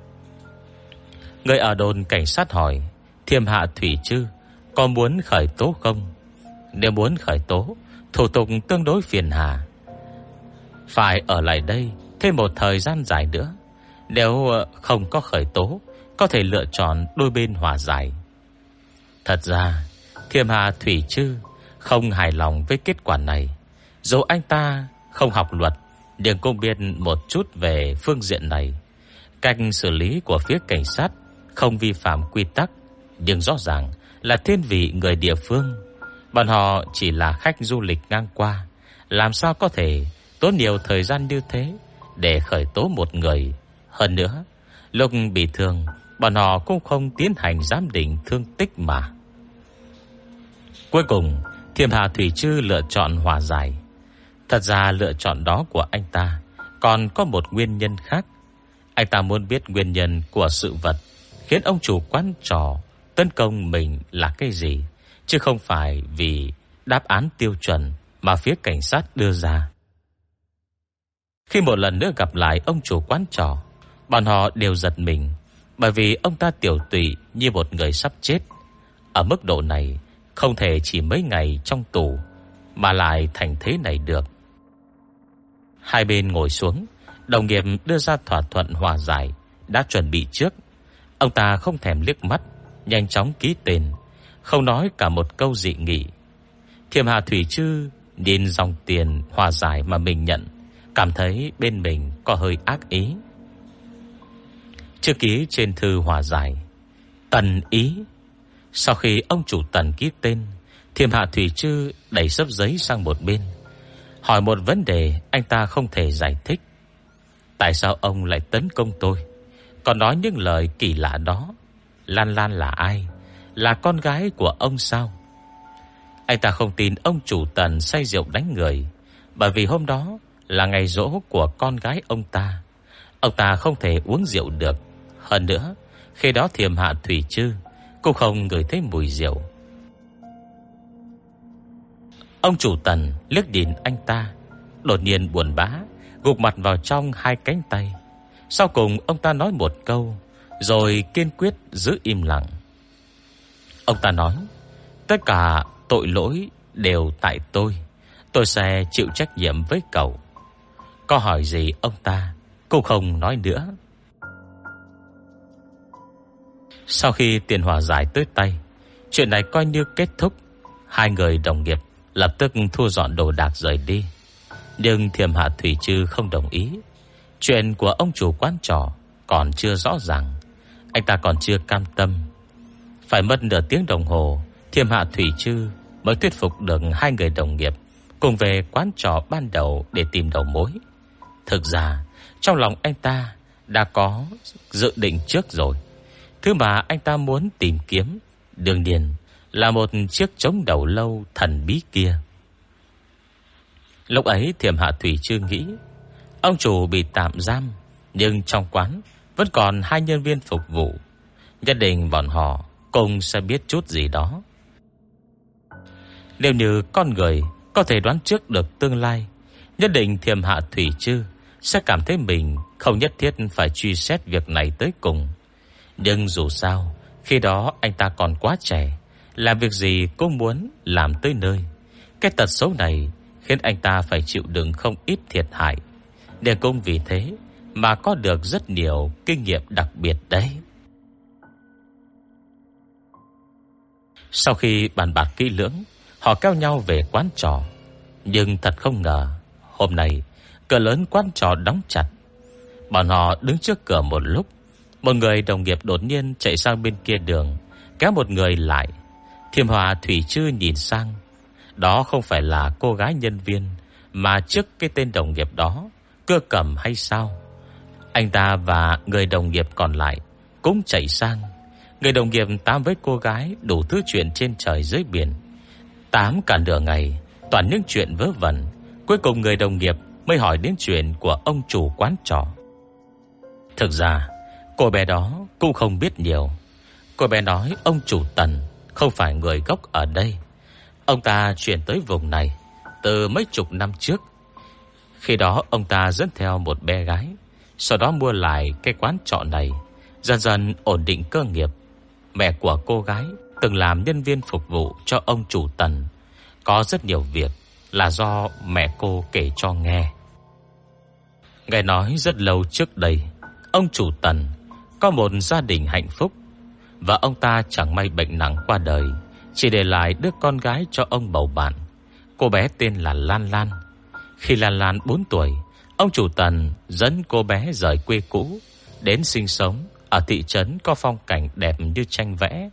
Người ở đồn cảnh sát hỏi Thiềm Hạ Thủy Trư có muốn khởi tố không? Nếu muốn khởi tố, thủ tục tương đối phiền hà, phải ở lại đây thêm một thời gian dài nữa. Nếu không có khởi tố, có thể lựa chọn đôi bên hòa giải. Thật ra Thiềm Hạ Thủy Trư không hài lòng với kết quả này. Dù anh ta không học luật, nhưng cũng biết một chút về phương diện này. Cách xử lý của phía cảnh sát không vi phạm quy tắc, nhưng rõ ràng là thiên vị người địa phương. Bọn họ chỉ là khách du lịch ngang qua, làm sao có thể tốn nhiều thời gian như thế để khởi tố một người. Hơn nữa, lúc bị thương, bọn họ cũng không tiến hành giám định thương tích mà. Cuối cùng, Thiềm Hạ Thủy Trư lựa chọn hòa giải. Thật ra lựa chọn đó của anh ta còn có một nguyên nhân khác. Anh ta muốn biết nguyên nhân của sự vật khiến ông chủ quán trọ tấn công mình là cái gì, chứ không phải vì đáp án tiêu chuẩn mà phía cảnh sát đưa ra. Khi một lần nữa gặp lại ông chủ quán trọ, bọn họ đều giật mình, bởi vì ông ta tiểu tụy như một người sắp chết. Ở mức độ này, không thể chỉ mấy ngày trong tù mà lại thành thế này được. Hai bên ngồi xuống, đồng nghiệp đưa ra thỏa thuận hòa giải đã chuẩn bị trước. Ông ta không thèm liếc mắt, nhanh chóng ký tên, không nói cả một câu dị nghị. Thiềm Hạ Thủy Trư nhìn dòng tiền hòa giải mà mình nhận, cảm thấy bên mình có hơi ác ý. Chữ ký trên thư hòa giải: Tần ý. Sau khi ông chủ Tần ký tên, Thiềm Hạ Thủy Trư đẩy xấp giấy sang một bên, hỏi một vấn đề anh ta không thể giải thích. Tại sao ông lại tấn công tôi, còn nói những lời kỳ lạ đó? Lan Lan là ai? Là con gái của ông sao? Anh ta không tin ông chủ Tần say rượu đánh người, bởi vì hôm đó là ngày giỗ của con gái ông ta. Ông ta không thể uống rượu được. Hơn nữa, khi đó Thiềm Hạ Thủy Trư cũng không ngửi thấy mùi rượu. Ông chủ Tần liếc nhìn anh ta, đột nhiên buồn bã, gục mặt vào trong hai cánh tay. Sau cùng ông ta nói một câu, rồi kiên quyết giữ im lặng. Ông ta nói: tất cả tội lỗi đều tại tôi sẽ chịu trách nhiệm với cậu. Có hỏi gì ông ta cũng không nói nữa. Sau khi tiền hòa giải tới tay, chuyện này coi như kết thúc. Hai người đồng nghiệp lập tức thu dọn đồ đạc rời đi. Nhưng Thiềm Hạ Thủy Trư không đồng ý. Chuyện của ông chủ quán trọ còn chưa rõ ràng, anh ta còn chưa cam tâm. Phải mất nửa tiếng đồng hồ, Thiềm Hạ Thủy Trư mới thuyết phục được hai người đồng nghiệp cùng về quán trọ ban đầu để tìm đầu mối. Thực ra, trong lòng anh ta đã có dự định trước rồi. Thứ mà anh ta muốn tìm kiếm đương nhiên là một chiếc trống đầu lâu thần bí kia. Lúc ấy Thiểm Hạ Thủy Chư nghĩ ông chủ bị tạm giam, nhưng trong quán vẫn còn 2 nhân viên phục vụ, nhất định bọn họ cũng sẽ biết chút gì đó. Nếu như con người có thể đoán trước được tương lai, nhất định Thiểm Hạ Thủy Chư sẽ cảm thấy mình không nhất thiết phải truy xét việc này tới cùng. Nhưng dù sao, khi đó anh ta còn quá trẻ, làm việc gì cũng muốn làm tới nơi. Cái tật xấu này khiến anh ta phải chịu đựng không ít thiệt hại, để cũng vì thế mà có được rất nhiều kinh nghiệm đặc biệt đấy. Sau khi bàn bạc kỹ lưỡng, họ kéo nhau về quán trọ. Nhưng thật không ngờ, hôm nay cửa lớn quán trọ đóng chặt. Bọn họ đứng trước cửa một lúc, một người đồng nghiệp đột nhiên chạy sang bên kia đường, kéo một người lại. Thiểm Hạ Thủy Chư nhìn sang, đó không phải là cô gái nhân viên mà trước cái tên đồng nghiệp đó, Cơ Cẩm hay sao? Anh ta và người đồng nghiệp còn lại cũng chạy sang. Người đồng nghiệp tám với cô gái đủ thứ chuyện trên trời dưới biển, tám cả nửa ngày toàn những chuyện vớ vẩn. Cuối cùng người đồng nghiệp mới hỏi đến chuyện của ông chủ quán trọ. Thực ra cô bé đó cũng không biết nhiều. Cô bé nói ông chủ Tần không phải người gốc ở đây. Ông ta chuyển tới vùng này từ mấy chục năm trước. Khi đó ông ta dẫn theo một bé gái, sau đó mua lại cái quán trọ này, dần dần ổn định cơ nghiệp. Mẹ của cô gái từng làm nhân viên phục vụ cho ông chủ Tần. Có rất nhiều việc là do mẹ cô kể cho nghe. Nghe nói rất lâu trước đây, ông chủ Tần có một gia đình hạnh phúc, và ông ta chẳng may bệnh nặng qua đời, chỉ để lại đứa con gái cho ông bầu bạn. Cô bé tên là Lan Lan. Khi Lan Lan 4 tuổi, ông chủ Tần dẫn cô bé rời quê cũ đến sinh sống ở thị trấn có phong cảnh đẹp như tranh vẽ.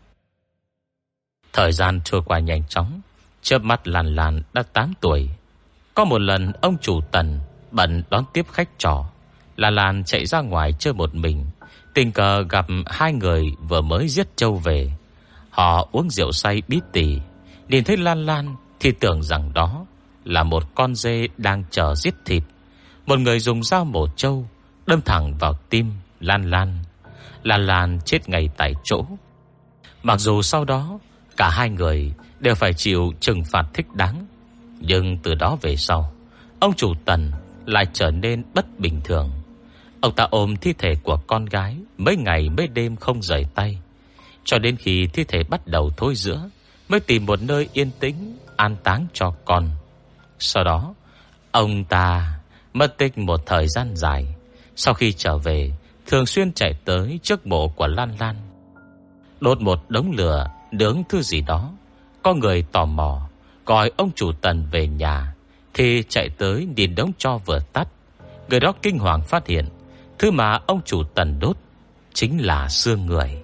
Thời gian trôi qua nhanh chóng, chớp mắt Lan Lan đã 8 tuổi. Có một lần ông chủ Tần bận đón tiếp khách trọ, Lan Lan chạy ra ngoài chơi một mình, tình cờ gặp 2 người vừa mới giết trâu về. Họ uống rượu say bí tỉ, nhìn thấy Lan Lan thì tưởng rằng đó là một con dê đang chờ giết thịt. Một người dùng dao mổ trâu đâm thẳng vào tim Lan Lan. Lan Lan chết ngay tại chỗ. Mặc dù sau đó cả 2 người đều phải chịu trừng phạt thích đáng, nhưng từ đó về sau, ông chủ Tần lại trở nên bất bình thường. Ông ta ôm thi thể của con gái mấy ngày mấy đêm không rời tay, cho đến khi thi thể bắt đầu thối rữa mới tìm một nơi yên tĩnh an táng cho con. Sau đó ông ta mất tích một thời gian dài. Sau khi trở về, thường xuyên chạy tới trước mộ của Lan Lan, đốt một đống lửa nướng thứ gì đó. Có người tò mò gọi ông chủ Tần về nhà, thì chạy tới nhìn đống tro vừa tắt. Người đó kinh hoàng phát hiện thứ mà ông chủ Tần đốt chính là xương người.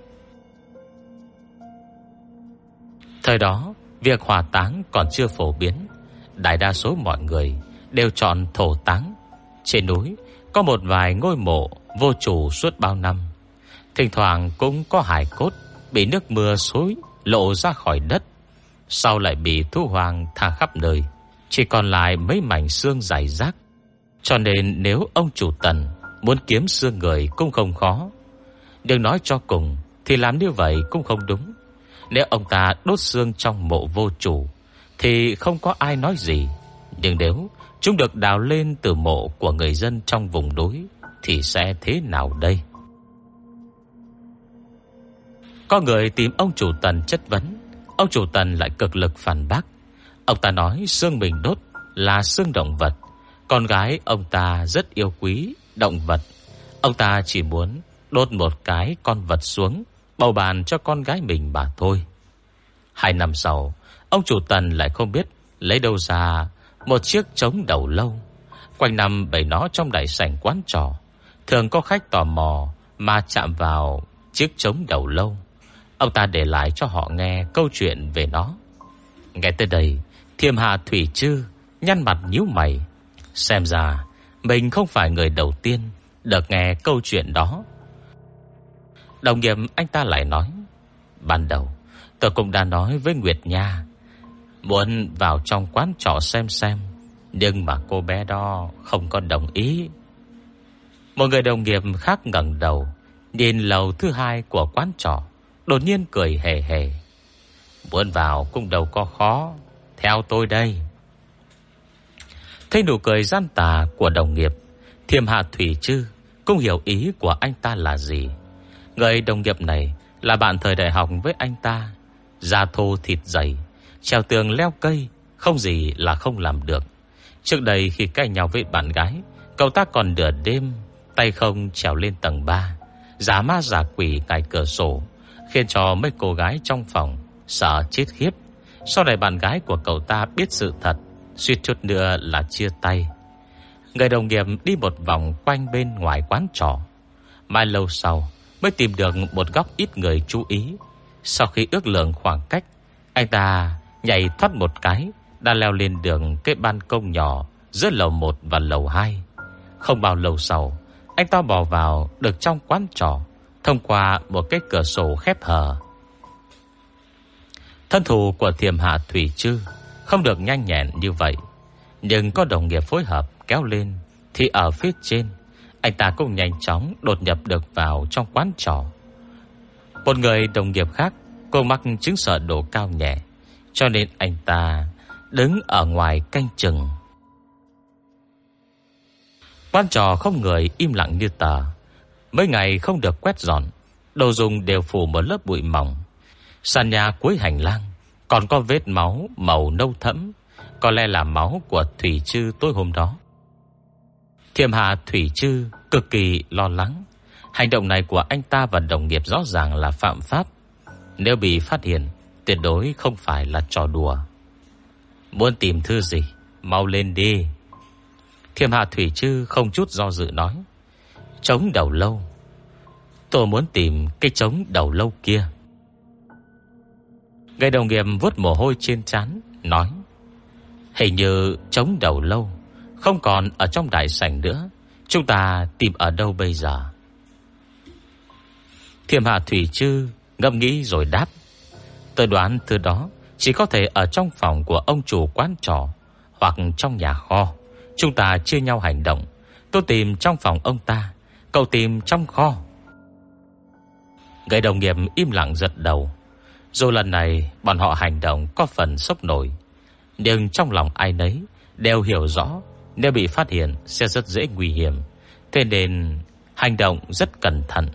Thời đó việc hỏa táng còn chưa phổ biến, đại đa số mọi người đều chọn thổ táng. Trên núi có một vài ngôi mộ vô chủ suốt bao năm, thỉnh thoảng cũng có hài cốt bị nước mưa xối lộ ra khỏi đất, sau lại bị thú hoang thả khắp nơi, chỉ còn lại mấy mảnh xương rải rác. Cho nên nếu ông chủ Tần muốn kiếm xương người cũng không khó. Nhưng nói cho cùng thì làm như vậy cũng không đúng. Nếu ông ta đốt xương trong mộ vô chủ thì không có ai nói gì, nhưng nếu chúng được đào lên từ mộ của người dân trong vùng núi thì sẽ thế nào đây? Có người tìm ông chủ Tần chất vấn. Ông chủ Tần lại cực lực phản bác. Ông ta nói xương mình đốt là xương động vật. Con gái ông ta rất yêu quý động vật. Ông ta chỉ muốn đốt một cái con vật xuống bầu bàn cho con gái mình mà thôi. 2 năm sau, ông chủ Tần lại không biết lấy đâu ra một chiếc trống đầu lâu. Quanh năm bày nó trong đại sảnh quán trọ. Thường có khách tò mò mà chạm vào chiếc trống đầu lâu. Ông ta để lại cho họ nghe câu chuyện về nó. Nghe tới đây, Thiểm Hạ Thủy Chư nhăn mặt nhíu mày. Xem ra mình không phải người đầu tiên được nghe câu chuyện đó. Đồng nghiệp anh ta lại nói: ban đầu tôi cũng đã nói với Nguyệt Nha muốn vào trong quán trọ xem, Nhưng mà cô bé đó không có đồng ý. Một người đồng nghiệp khác ngẩng đầu nhìn lầu thứ hai của quán trọ, đột nhiên cười hề hề. Muốn vào cũng đâu có khó, theo tôi đây. Thấy nụ cười gian tà của đồng nghiệp, Thiêm Hạ Thủy Trư cũng hiểu ý của anh ta là gì. Người đồng nghiệp này là bạn thời đại học với anh ta, da thô thịt dày, trèo tường leo cây, không gì là không làm được. Trước đây khi cãi nhau với bạn gái, cậu ta còn nửa đêm tay không trèo lên tầng 3, giả ma giả quỷ cài cửa sổ, khiến cho mấy cô gái trong phòng sợ chết khiếp. Sau này bạn gái của cậu ta biết sự thật, suýt chút nữa là chia tay. Người đồng nghiệp đi một vòng quanh bên ngoài quán trọ, mãi lâu sau mới tìm được một góc ít người chú ý. Sau khi ước lượng khoảng cách, anh ta nhảy thoát một cái, đã leo lên đường cái ban công nhỏ giữa lầu 1 và lầu 2. Không bao lâu sau, anh ta bò vào được trong quán trọ thông qua một cái cửa sổ khép hờ. Thân thủ của Thiểm Hạ Thủy Trư không được nhanh nhẹn như vậy, nhưng có đồng nghiệp phối hợp kéo lên thì ở phía trên, anh ta cũng nhanh chóng đột nhập được vào trong quán trọ. Một người đồng nghiệp khác cũng mắc chứng sợ độ cao nhẹ, cho nên anh ta đứng ở ngoài canh chừng. Quán trọ không người, im lặng như tờ. Mấy ngày không được quét dọn, đồ dùng đều phủ một lớp bụi mỏng. Sàn nhà cuối hành lang còn có vết máu màu nâu thẫm, có lẽ là máu của Thủy Trư tối hôm đó. Thiểm Hạ Thủy Trư cực kỳ lo lắng. Hành động này của anh ta và đồng nghiệp rõ ràng là phạm pháp. Nếu bị phát hiện, tuyệt đối không phải là trò đùa. Muốn tìm thư gì, mau lên đi. Thiểm Hạ Thủy Trư không chút do dự nói. Trống đầu lâu. Tôi muốn tìm cái trống đầu lâu kia. Người đồng nghiệp vuốt mồ hôi trên trán, nói. Hình như trống đầu lâu không còn ở trong đại sảnh nữa. Chúng ta tìm ở đâu bây giờ? Thiểm Hạ Thủy Trư ngẫm nghĩ rồi đáp. Tôi đoán thứ đó chỉ có thể ở trong phòng của ông chủ quán trọ hoặc trong nhà kho. Chúng ta chia nhau hành động. Tôi tìm trong phòng ông ta, cậu tìm trong kho. Người đồng nghiệp im lặng gật đầu. Dù lần này bọn họ hành động có phần sốc nổi, nhưng trong lòng ai nấy đều hiểu rõ nếu bị phát hiện sẽ rất dễ nguy hiểm, thế nên hành động rất cẩn thận.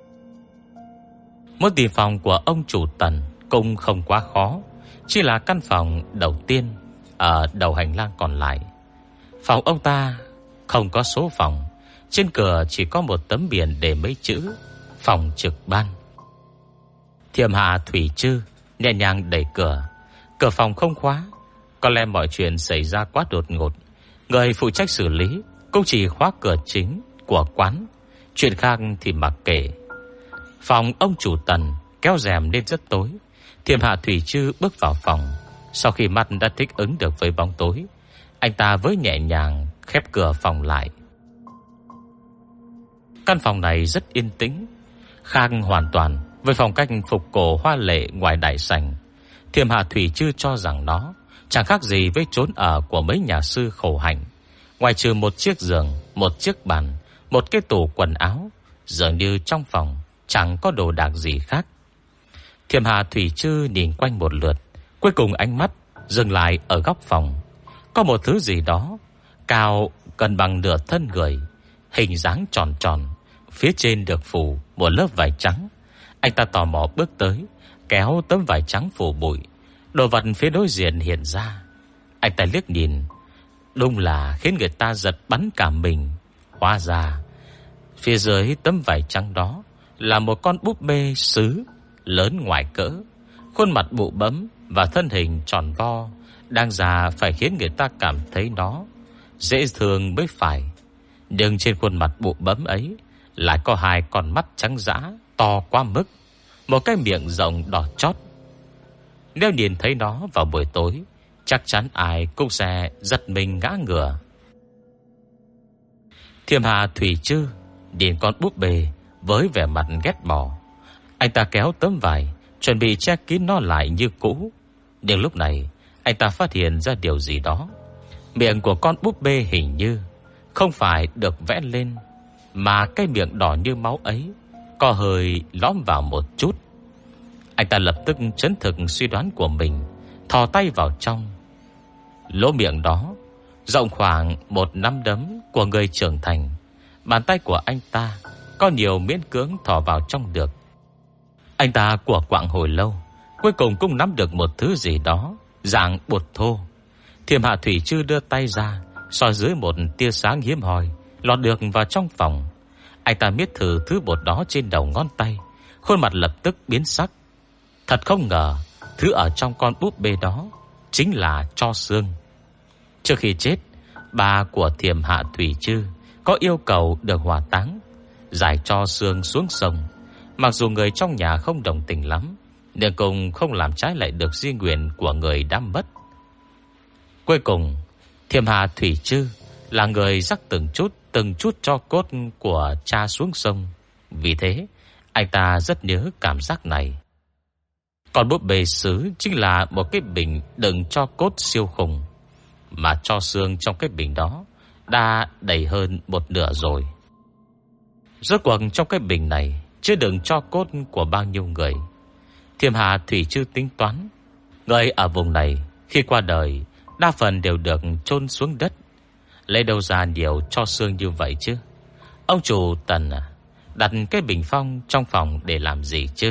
Muốn tìm phòng của ông chủ Tần cũng không quá khó, chỉ là căn phòng đầu tiên ở đầu hành lang còn lại. Phòng ông ta không có số phòng, trên cửa chỉ có một tấm biển để mấy chữ phòng trực ban. Thiểm Hạ Thủy Trư nhẹ nhàng đẩy cửa. Cửa phòng không khóa. Có lẽ mọi chuyện xảy ra quá đột ngột, người phụ trách xử lý cũng chỉ khóa cửa chính của quán, chuyện khác thì mặc kệ. Phòng ông chủ Tần kéo rèm nên rất tối. Thiểm Hạ Thủy Trư bước vào phòng. Sau khi mắt đã thích ứng được với bóng tối, anh ta với nhẹ nhàng khép cửa phòng lại. Căn phòng này rất yên tĩnh, khác hoàn toàn với phong cách phục cổ hoa lệ ngoài đại sảnh. Thiểm Hạ Thủy Trư cho rằng nó chẳng khác gì với chốn ở của mấy nhà sư khổ hạnh. Ngoài trừ một chiếc giường, một chiếc bàn, một cái tủ quần áo, dường như trong phòng chẳng có đồ đạc gì khác. Thiểm Hạ Thủy Trư nhìn quanh một lượt, cuối cùng ánh mắt dừng lại ở góc phòng. Có một thứ gì đó cao gần bằng nửa thân người, hình dáng tròn tròn, phía trên được phủ một lớp vải trắng. Anh ta tò mò bước tới, kéo tấm vải trắng phủ bụi. Đồ vật phía đối diện hiện ra. Anh ta liếc nhìn, đúng là khiến người ta giật bắn cả mình. Hóa ra phía dưới tấm vải trắng đó là một con búp bê sứ lớn ngoài cỡ, khuôn mặt bụ bẫm và thân hình tròn vo, đang già phải khiến người ta cảm thấy nó dễ thương mới phải. Nhưng trên khuôn mặt bụ bẫm ấy lại có hai con mắt trắng dã to quá mức, một cái miệng rộng đỏ chót. Nếu nhìn thấy nó vào buổi tối, chắc chắn ai cũng sẽ giật mình ngã ngửa. Thiểm Hạ Thủy Trư nhìn con búp bê với vẻ mặt ghét bỏ. Anh ta kéo tấm vải chuẩn bị che kín nó lại như cũ. Nhưng lúc này anh ta phát hiện ra điều gì đó. Miệng của con búp bê hình như không phải được vẽ lên, mà cái miệng đỏ như máu ấy có hơi lõm vào một chút. Anh ta lập tức chứng thực suy đoán của mình, thò tay vào trong. Lỗ miệng đó rộng khoảng một nắm đấm của người trưởng thành. Bàn tay của anh ta có nhiều miễn cưỡng thò vào trong được. Anh ta của quạng hồi lâu, cuối cùng cũng nắm được một thứ gì đó dạng bột thô. Thiểm Hạ Thủy Trư đưa tay ra, soi dưới một tia sáng hiếm hoi lọt được vào trong phòng. Anh ta miết thử thứ bột đó trên đầu ngón tay, khuôn mặt lập tức biến sắc. Thật không ngờ, thứ ở trong con búp bê đó chính là tro xương. Trước khi chết, bà của Thiểm Hạ Thủy Trư có yêu cầu được hỏa táng, giải tro xương xuống sông. Mặc dù người trong nhà không đồng tình lắm, nhưng cũng không làm trái lại được di nguyện của người đã mất. Cuối cùng, Thiểm Hạ Thủy Trư là người rắc từng chút tro cốt của cha xuống sông. Vì thế, anh ta rất nhớ cảm giác này. Còn búp bê sứ chính là một cái bình đựng tro cốt siêu khủng, mà tro xương trong cái bình đó đã đầy hơn một nửa rồi. Rốt cuộc trong cái bình này chứa đựng tro cốt của bao nhiêu người? Thiểm Hạ Thủy Trư tính toán, người ở vùng này khi qua đời đa phần đều được chôn xuống đất, lấy đâu ra nhiều tro xương như vậy chứ? Ông chủ Tần đặt cái bình phong trong phòng để làm gì chứ?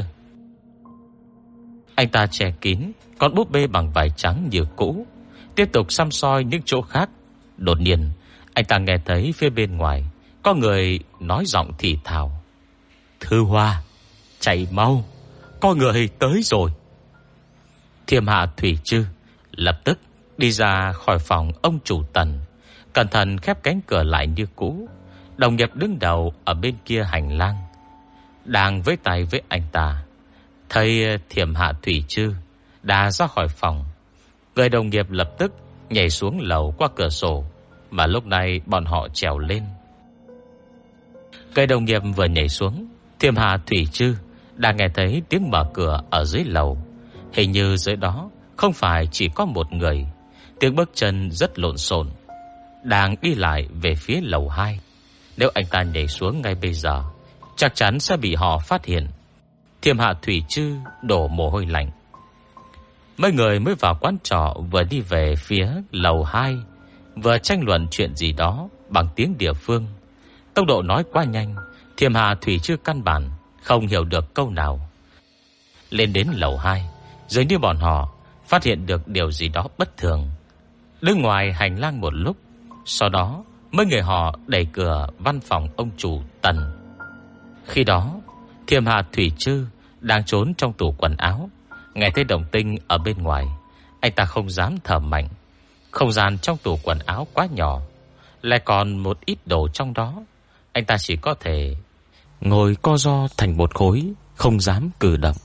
Anh ta che kín con búp bê bằng vải trắng như cũ, tiếp tục săm soi những chỗ khác. Đột nhiên, anh ta nghe thấy phía bên ngoài có người nói giọng thì thào: "Thư Hoa, chạy mau, có người tới rồi." Thiểm Hạ Thủy Trư lập tức đi ra khỏi phòng ông chủ Tần, cẩn thận khép cánh cửa lại như cũ. Đồng nghiệp đứng đầu ở bên kia hành lang đang với tay với anh ta, thấy Thiểm Hạ Thủy Trư đã ra khỏi phòng, người đồng nghiệp lập tức nhảy xuống lầu qua cửa sổ, mà lúc này bọn họ trèo lên. Người đồng nghiệp vừa nhảy xuống, Thiểm Hạ Thủy Trư đã nghe thấy tiếng mở cửa ở dưới lầu. Hình như dưới đó không phải chỉ có một người. Tiếng bước chân rất lộn xộn, đang đi lại về phía lầu 2. Nếu anh ta nhảy xuống ngay bây giờ, chắc chắn sẽ bị họ phát hiện. Thiểm Hạ Thủy Trư đổ mồ hôi lạnh. Mấy người mới vào quán trọ vừa đi về phía lầu 2, vừa tranh luận chuyện gì đó bằng tiếng địa phương. Tốc độ nói quá nhanh, Thiểm Hạ Thủy Trư căn bản không hiểu được câu nào. Lên đến lầu 2, dường như bọn họ phát hiện được điều gì đó bất thường. Đứng ngoài hành lang một lúc, sau đó mấy người họ đẩy cửa văn phòng ông chủ Tần. Khi đó, Thiểm Hạ Thủy Trư đang trốn trong tủ quần áo, nghe thấy động tĩnh ở bên ngoài. Anh ta không dám thở mạnh. Không gian trong tủ quần áo quá nhỏ, lại còn một ít đồ trong đó. Anh ta chỉ có thể ngồi co ro thành một khối, không dám cử động.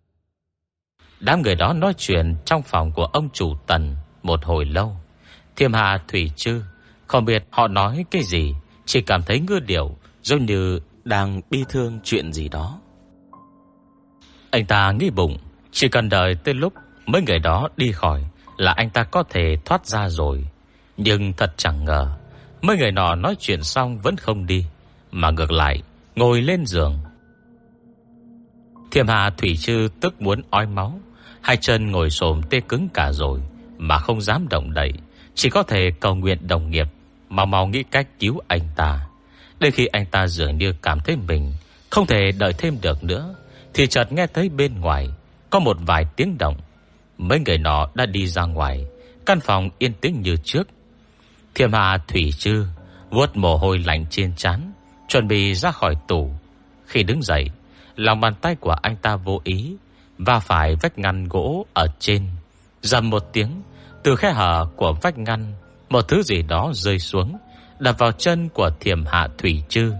Đám người đó nói chuyện trong phòng của ông chủ Tần một hồi lâu. Thiểm Hạ Thủy Trư không biết họ nói cái gì, chỉ cảm thấy ngư điệu giống như đang bi thương chuyện gì đó. Anh ta nghĩ bụng, chỉ cần đợi tới lúc mấy người đó đi khỏi là anh ta có thể thoát ra rồi. Nhưng thật chẳng ngờ, mấy người nọ nói chuyện xong vẫn không đi, mà ngược lại ngồi lên giường. Thiểm Hạ Thủy Trư tức muốn ói máu, hai chân ngồi xổm tê cứng cả rồi mà không dám động đậy, chỉ có thể cầu nguyện đồng nghiệp mau nghĩ cách cứu anh ta. Đến khi anh ta dường như cảm thấy mình không thể đợi thêm được nữa, thì chợt nghe thấy bên ngoài có một vài tiếng động. Mấy người nọ đã đi ra ngoài, căn phòng yên tĩnh như trước. Thiểm Hạ Thủy Trư vuốt mồ hôi lạnh trên trán, chuẩn bị ra khỏi tủ. Khi đứng dậy, lòng bàn tay của anh ta vô ý va phải vách ngăn gỗ ở trên. Rầm một tiếng, từ khe hở của vách ngăn, một thứ gì đó rơi xuống, đập vào chân của Thiểm Hạ Thủy Trư.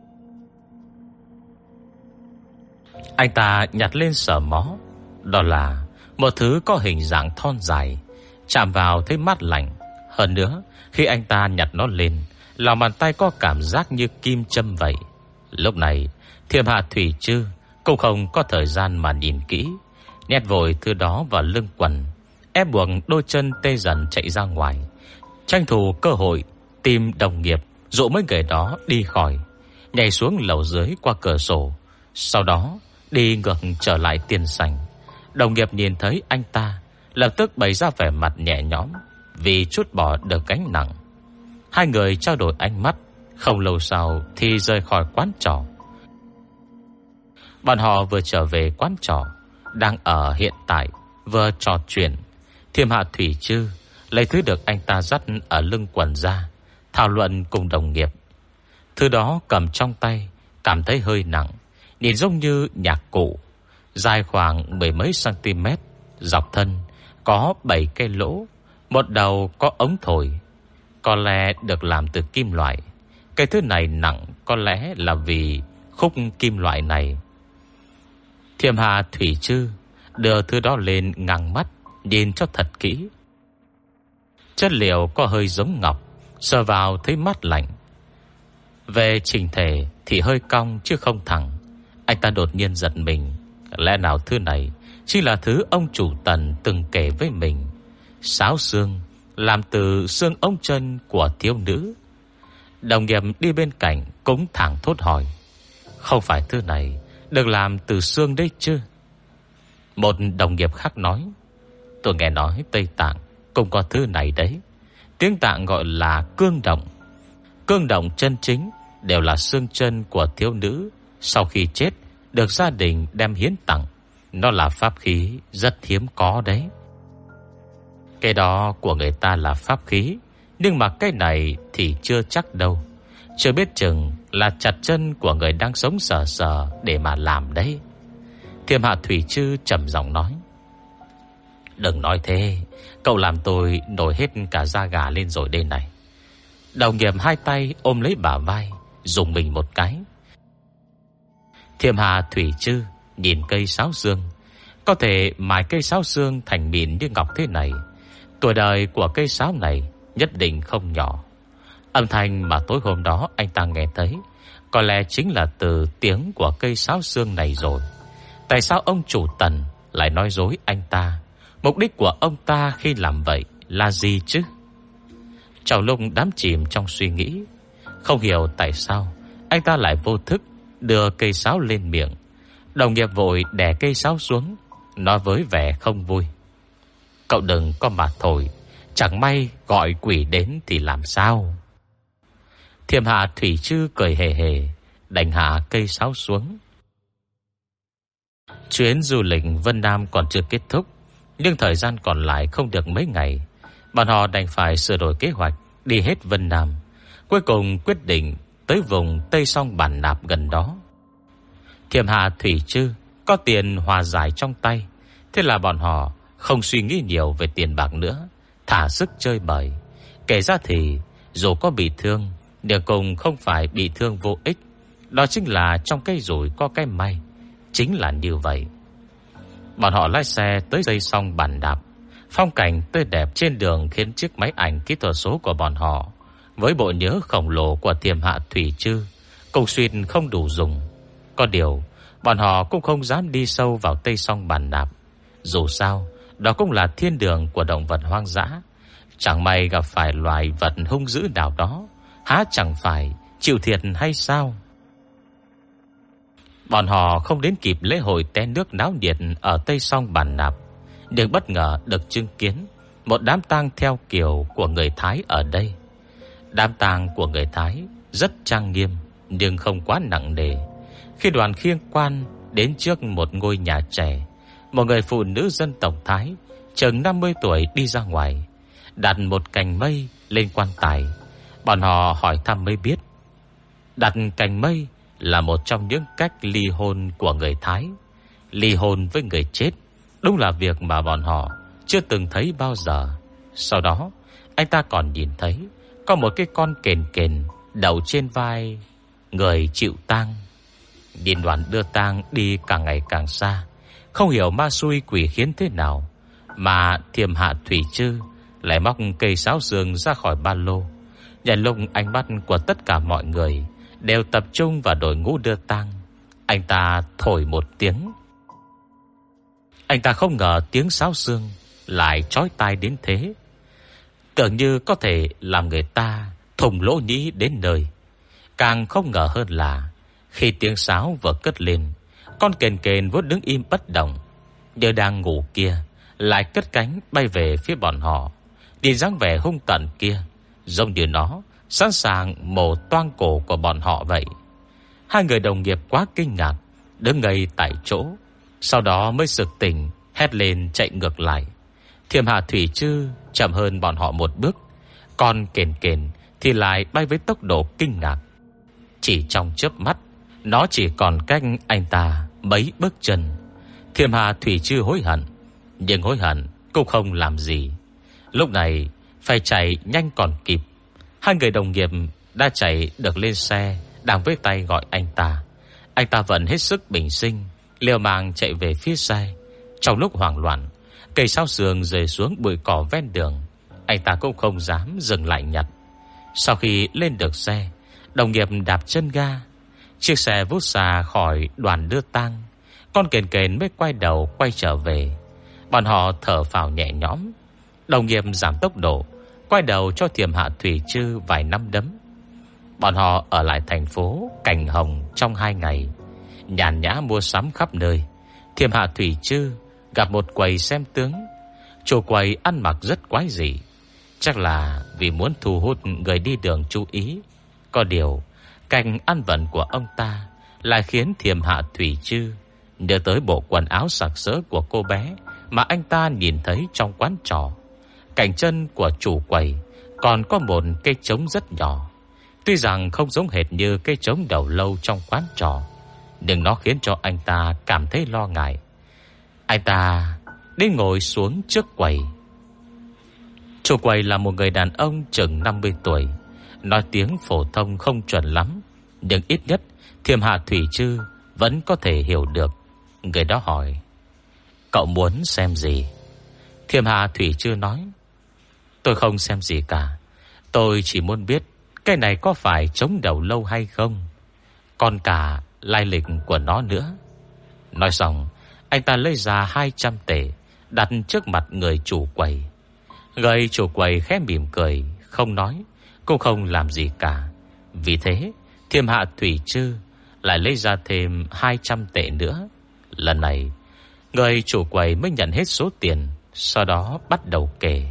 Anh ta nhặt lên sờ mó. Đó là một thứ có hình dạng thon dài, chạm vào thấy mát lạnh. Hơn nữa, khi anh ta nhặt nó lên, lòng bàn tay có cảm giác như kim châm vậy. Lúc này, Thiểm Hạ Thủy Trư cũng không có thời gian mà nhìn kỹ, nhét vội thứ đó vào lưng quần, ép buộc đôi chân tê dần chạy ra ngoài. tranh thủ cơ hội tìm đồng nghiệp, dụ mấy người đó đi khỏi, nhảy xuống lầu dưới qua cửa sổ, sau đó đi ngược trở lại tiền sảnh. Đồng nghiệp nhìn thấy anh ta, lập tức bày ra vẻ mặt nhẹ nhõm vì trút bỏ được gánh nặng. Hai người trao đổi ánh mắt, không lâu sau thì rời khỏi quán trọ. Bọn họ vừa trở về quán trọ, đang ở hiện tại, vừa trò chuyện. Thiêm Hạ Thủy Trư lấy thứ được anh ta dắt ở lưng quần ra, thảo luận cùng đồng nghiệp. Thứ đó cầm trong tay cảm thấy hơi nặng, nhìn giống như nhạc cụ, dài khoảng 10 mấy cm, dọc thân có 7 cây lỗ, một đầu có ống thổi, có lẽ được làm từ kim loại. Cái thứ này nặng có lẽ là vì khúc kim loại này. Thiêm Hạ Thủy Trư đưa thứ đó lên ngang mắt, nhìn cho thật kỹ. Chất liệu có hơi giống ngọc, sờ vào thấy mát lạnh. Về trình thể thì hơi cong chứ không thẳng. Anh ta đột nhiên giật mình. Lẽ nào thứ này chính là thứ ông chủ Tần từng kể với mình, sáo xương làm từ xương ống chân của thiếu nữ. Đồng nghiệp đi bên cạnh cũng thẳng thốt hỏi: không phải thứ này được làm từ xương đấy chứ? Một đồng nghiệp khác nói: tôi nghe nói Tây Tạng cũng có thứ này đấy. Tiếng Tạng gọi là cương động. Cương động chân chính đều là xương chân của thiếu nữ sau khi chết được gia đình đem hiến tặng. Nó là pháp khí rất hiếm có đấy. Cái đó của người ta là pháp khí, nhưng mà cái này thì chưa chắc đâu. Chưa biết chừng là chặt chân của người đang sống sờ sờ để mà làm đấy. Thiêm Hạ Thủy Trư trầm giọng nói: đừng nói thế, cậu làm tôi nổi hết cả da gà lên rồi đây này. Đồng nghiệp hai tay ôm lấy bả vai, dùng mình một cái. Thiêm Hạ Thủy Trư nhìn cây sáo xương, có thể mài cây sáo xương thành mịn như ngọc thế này. Tuổi đời của cây sáo này nhất định không nhỏ. Âm thanh mà tối hôm đó anh ta nghe thấy có lẽ chính là từ tiếng của cây sáo xương này rồi. Tại sao ông chủ Tần lại nói dối anh ta? Mục đích của ông ta khi làm vậy là gì chứ? Trong lúc đắm chìm trong suy nghĩ, không hiểu tại sao anh ta lại vô thức đưa cây sáo lên miệng. Đồng nghiệp vội đè cây sáo xuống, nói với vẻ không vui: cậu đừng có mà thổi, chẳng may gọi quỷ đến thì làm sao? Thiêm Hạ Thủy Trư cười hề hề, đánh hạ cây sáo xuống. Chuyến du lịch Vân Nam còn chưa kết thúc, nhưng thời gian còn lại không được mấy ngày. Bọn họ đành phải sửa đổi kế hoạch đi hết Vân Nam. Cuối cùng quyết định tới vùng Tây Song Bản Nạp gần đó. Thiêm Hạ Thủy Trư có tiền hòa giải trong tay, thế là bọn họ không suy nghĩ nhiều về tiền bạc nữa, thả sức chơi bời. Kể ra thì dù có bị thương, điều cùng không phải bị thương vô ích. Đó chính là trong cái rủi có cái may. Chính là như vậy. Bọn họ lái xe tới Tây Song Bản Nạp. Phong cảnh tươi đẹp trên đường khiến chiếc máy ảnh kỹ thuật số của bọn họ với bộ nhớ khổng lồ của Thiêm Hạ Thủy Trư cùng suýt không đủ dùng. Có điều bọn họ cũng không dám đi sâu vào Tây Song Bản Nạp. Dù sao đó cũng là thiên đường của động vật hoang dã. Chẳng may gặp phải loài vật hung dữ nào đó, há chẳng phải chịu thiệt hay sao? Bọn họ không đến kịp lễ hội té nước náo nhiệt ở Tây Song Bản Nạp, nhưng bất ngờ được chứng kiến một đám tang theo kiểu của người Thái ở đây. Đám tang của người Thái rất trang nghiêm nhưng không quá nặng nề. Khi đoàn khiêng quan đến trước một ngôi nhà trẻ, một người phụ nữ dân tộc Thái chừng 50 tuổi đi ra ngoài, đặt một cành mây lên quan tài. Bọn họ hỏi thăm mới biết, đặt cành mây là một trong những cách ly hôn của người Thái. Ly hôn với người chết đúng là việc mà bọn họ chưa từng thấy bao giờ. Sau đó anh ta còn nhìn thấy có một cái con kền kền đậu trên vai người chịu tang. Nhìn đoàn đưa tang đi càng ngày càng xa, không hiểu ma xui quỷ khiến thế nào mà Thiêm Hạ Thủy Trư lại móc cây sáo xương ra khỏi ba lô. Nhận lúc ánh mắt của tất cả mọi người đều tập trung vào đội ngũ đưa tang, anh ta thổi một tiếng. Anh ta không ngờ tiếng sáo xương lại chói tai đến thế. tưởng như có thể làm người ta thùng lỗ nhĩ đến nơi. Càng không ngờ hơn là khi tiếng sáo vừa cất lên, con kền kền vốn đứng im bất động như đang ngủ kia lại cất cánh bay về phía bọn họ. Đi dáng vẻ hung tợn kia giống như nó sẵn sàng mổ toang cổ của bọn họ vậy. Hai người đồng nghiệp quá kinh ngạc, đứng ngây tại chỗ, sau đó mới sực tỉnh, hét lên chạy ngược lại. Thiểm Hạ Thủy Trư chậm hơn bọn họ một bước, còn kền kền thì lại bay với tốc độ kinh ngạc. Chỉ trong chớp mắt, nó chỉ còn cách anh ta mấy bước chân. Thiểm Hạ Thủy Trư hối hận, nhưng hối hận cũng không làm gì. Lúc này phải chạy nhanh còn kịp. Hai người đồng nghiệp đã chạy được lên xe, đang với tay gọi anh ta. Anh ta vẫn hết sức bình sinh, liều mạng chạy về phía xe. Trong lúc hoảng loạn, cây sao sườn rơi xuống bụi cỏ ven đường, anh ta cũng không dám dừng lại nhặt. Sau khi lên được xe, đồng nghiệp đạp chân ga, chiếc xe vút xa khỏi đoàn đưa tang. Con kền kền mới quay đầu quay trở về. Bọn họ thở phào nhẹ nhõm. Đồng nghiệp giảm tốc độ, quay đầu cho Thiểm Hạ Thủy Trư vài năm đấm. Bọn họ ở lại thành phố Cảnh Hồng trong 2 ngày, nhàn nhã mua sắm khắp nơi. Thiểm Hạ Thủy Trư gặp một quầy xem tướng. Chủ quầy ăn mặc rất quái dị, chắc là vì muốn thu hút người đi đường chú ý. Có điều cách ăn vận của ông ta lại khiến Thiểm Hạ Thủy Trư nhớ tới bộ quần áo sặc sỡ của cô bé mà anh ta nhìn thấy trong quán trọ. Cạnh chân của chủ quầy còn có một cây trống rất nhỏ. Tuy rằng không giống hệt như cây trống đầu lâu trong quán trọ, nhưng nó khiến cho anh ta cảm thấy lo ngại. Anh ta đi ngồi xuống trước quầy. Chủ quầy là một người đàn ông chừng 50 tuổi, nói tiếng phổ thông không chuẩn lắm, nhưng ít nhất Thiểm Hạ Thủy Trư vẫn có thể hiểu được. Người đó hỏi: "Cậu muốn xem gì?" Thiểm Hạ Thủy Trư nói: "Tôi không xem gì cả. Tôi chỉ muốn biết cái này có phải trống đầu lâu hay không, còn cả lai lịch của nó nữa." Nói xong, anh ta lấy ra 200 tệ đặt trước mặt người chủ quầy. Người chủ quầy khẽ mỉm cười, không nói, cũng không làm gì cả. Vì thế Thiểm Hạ Thủy Trư lại lấy ra thêm 200 tệ nữa. Lần này người chủ quầy mới nhận hết số tiền, sau đó bắt đầu kể.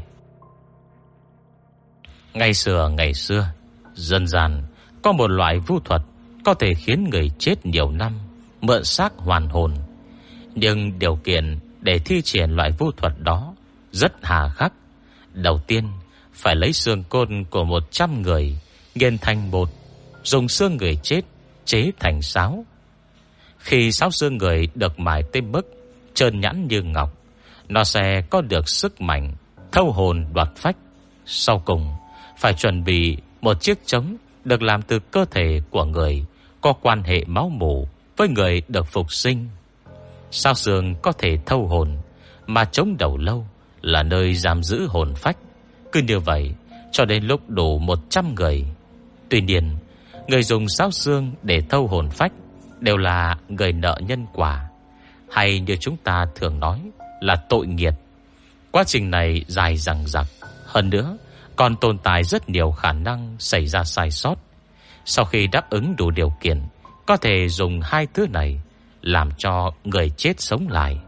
Ngày xưa dân gian có một loại vu thuật có thể khiến người chết nhiều năm mượn xác hoàn hồn. Nhưng điều kiện để thi triển loại vu thuật đó rất hà khắc. Đầu tiên phải lấy xương cốt của 100 người nghiền thành bột, dùng xương người chết chế thành sáo. Khi sáo xương người được mài tới mức trơn nhẵn như ngọc, nó sẽ có được sức mạnh thâu hồn đoạt phách. Sau cùng phải chuẩn bị một chiếc trống được làm từ cơ thể của người có quan hệ máu mủ với người được phục sinh. Sao xương có thể thâu hồn, mà trống đầu lâu là nơi giam giữ hồn phách. Cứ như vậy cho đến lúc đủ 100 người. Tuy nhiên, người dùng sao xương để thâu hồn phách đều là người nợ nhân quả, hay như chúng ta thường nói là tội nghiệp. Quá trình này dài dằng dặc, hơn nữa còn tồn tại rất nhiều khả năng xảy ra sai sót. Sau khi đáp ứng đủ điều kiện, có thể dùng 2 thứ này làm cho người chết sống lại.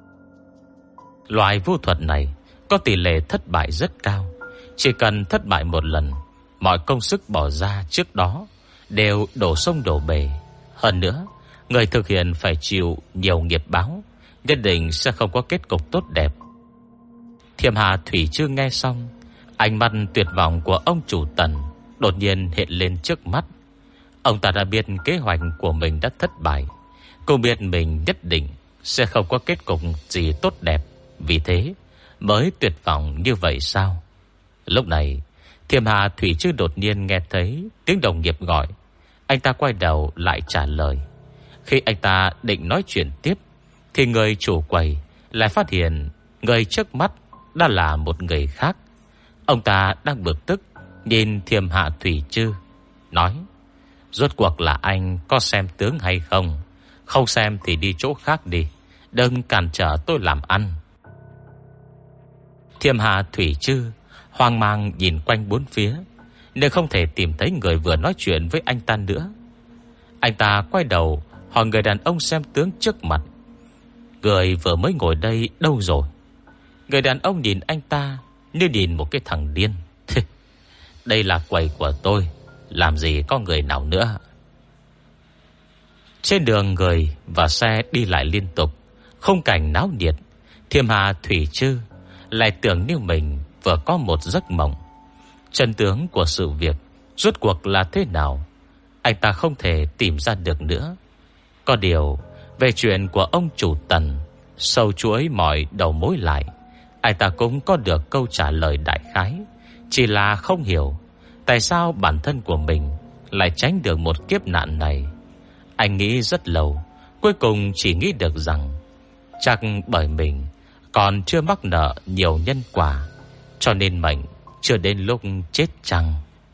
Loại vu thuật này có tỷ lệ thất bại rất cao. Chỉ cần thất bại một lần, mọi công sức bỏ ra trước đó đều đổ sông đổ bể. Hơn nữa, người thực hiện phải chịu nhiều nghiệp báo, nhất định sẽ không có kết cục tốt đẹp. Thiểm Hạ Thủy Trư nghe xong, ánh mắt tuyệt vọng của ông chủ Tần đột nhiên hiện lên trước mắt. Ông ta đã biết kế hoạch của mình đã thất bại, cũng biết mình nhất định sẽ không có kết cục gì tốt đẹp, vì thế mới tuyệt vọng như vậy sao? Lúc này Thiểm Hạ Thủy Trư đột nhiên nghe thấy tiếng đồng nghiệp gọi. Anh ta quay đầu lại trả lời. Khi anh ta định nói chuyện tiếp, thì người chủ quầy lại phát hiện người trước mắt đã là một người khác. Ông ta đang bực tức nhìn Thiểm Hạ Thủy Trư, nói: "Rốt cuộc là anh có xem tướng hay không? Không xem thì đi chỗ khác đi, đừng cản trở tôi làm ăn." Thiểm Hạ Thủy Trư hoang mang nhìn quanh bốn phía, nhưng không thể tìm thấy người vừa nói chuyện với anh ta nữa. Anh ta quay đầu hỏi người đàn ông xem tướng trước mặt: người vừa mới ngồi đây đâu rồi? Người đàn ông nhìn anh ta như nhìn một cái thằng điên. Đây là quầy của tôi, làm gì có người nào nữa. Trên đường người và xe đi lại liên tục, khung cảnh náo nhiệt. Thiêm Hà Thủy Trư lại tưởng như mình vừa có một giấc mộng. Chân tướng của sự việc rốt cuộc là thế nào, anh ta không thể tìm ra được nữa. Có điều về chuyện của ông chủ Tần, sâu chuỗi mọi đầu mối lại, anh ta cũng có được câu trả lời đại khái. Chỉ là không hiểu tại sao bản thân của mình lại tránh được một kiếp nạn này. Anh nghĩ rất lâu, cuối cùng chỉ nghĩ được rằng chắc bởi mình còn chưa mắc nợ nhiều nhân quả, cho nên mệnh chưa đến lúc chết chăng.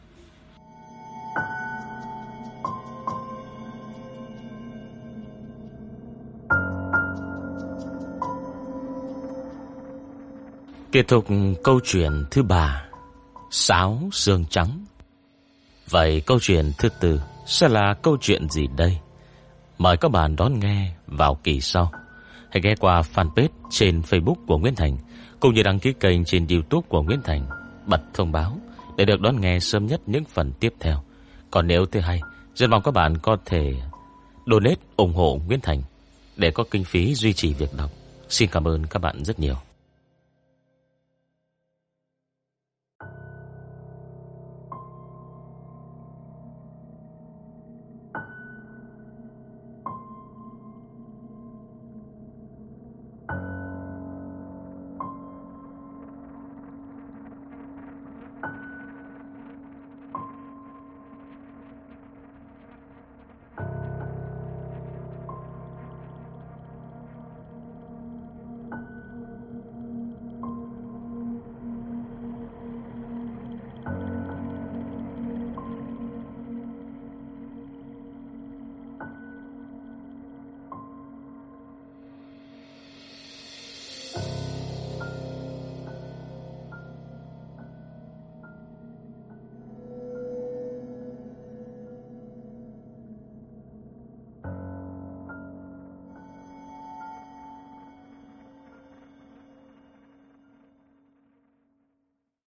Kết thúc câu chuyện thứ 3, Sáo xương trắng. Vậy câu chuyện thứ 4 sẽ là câu chuyện gì đây? Mời các bạn đón nghe vào kỳ sau. Hãy ghé qua fanpage trên Facebook của Nguyễn Thành, cũng như đăng ký kênh trên YouTube của Nguyễn Thành, bật thông báo để được đón nghe sớm nhất những phần tiếp theo. Còn nếu thấy hay, rất mong các bạn có thể donate ủng hộ Nguyễn Thành để có kinh phí duy trì việc đọc. Xin cảm ơn các bạn rất nhiều.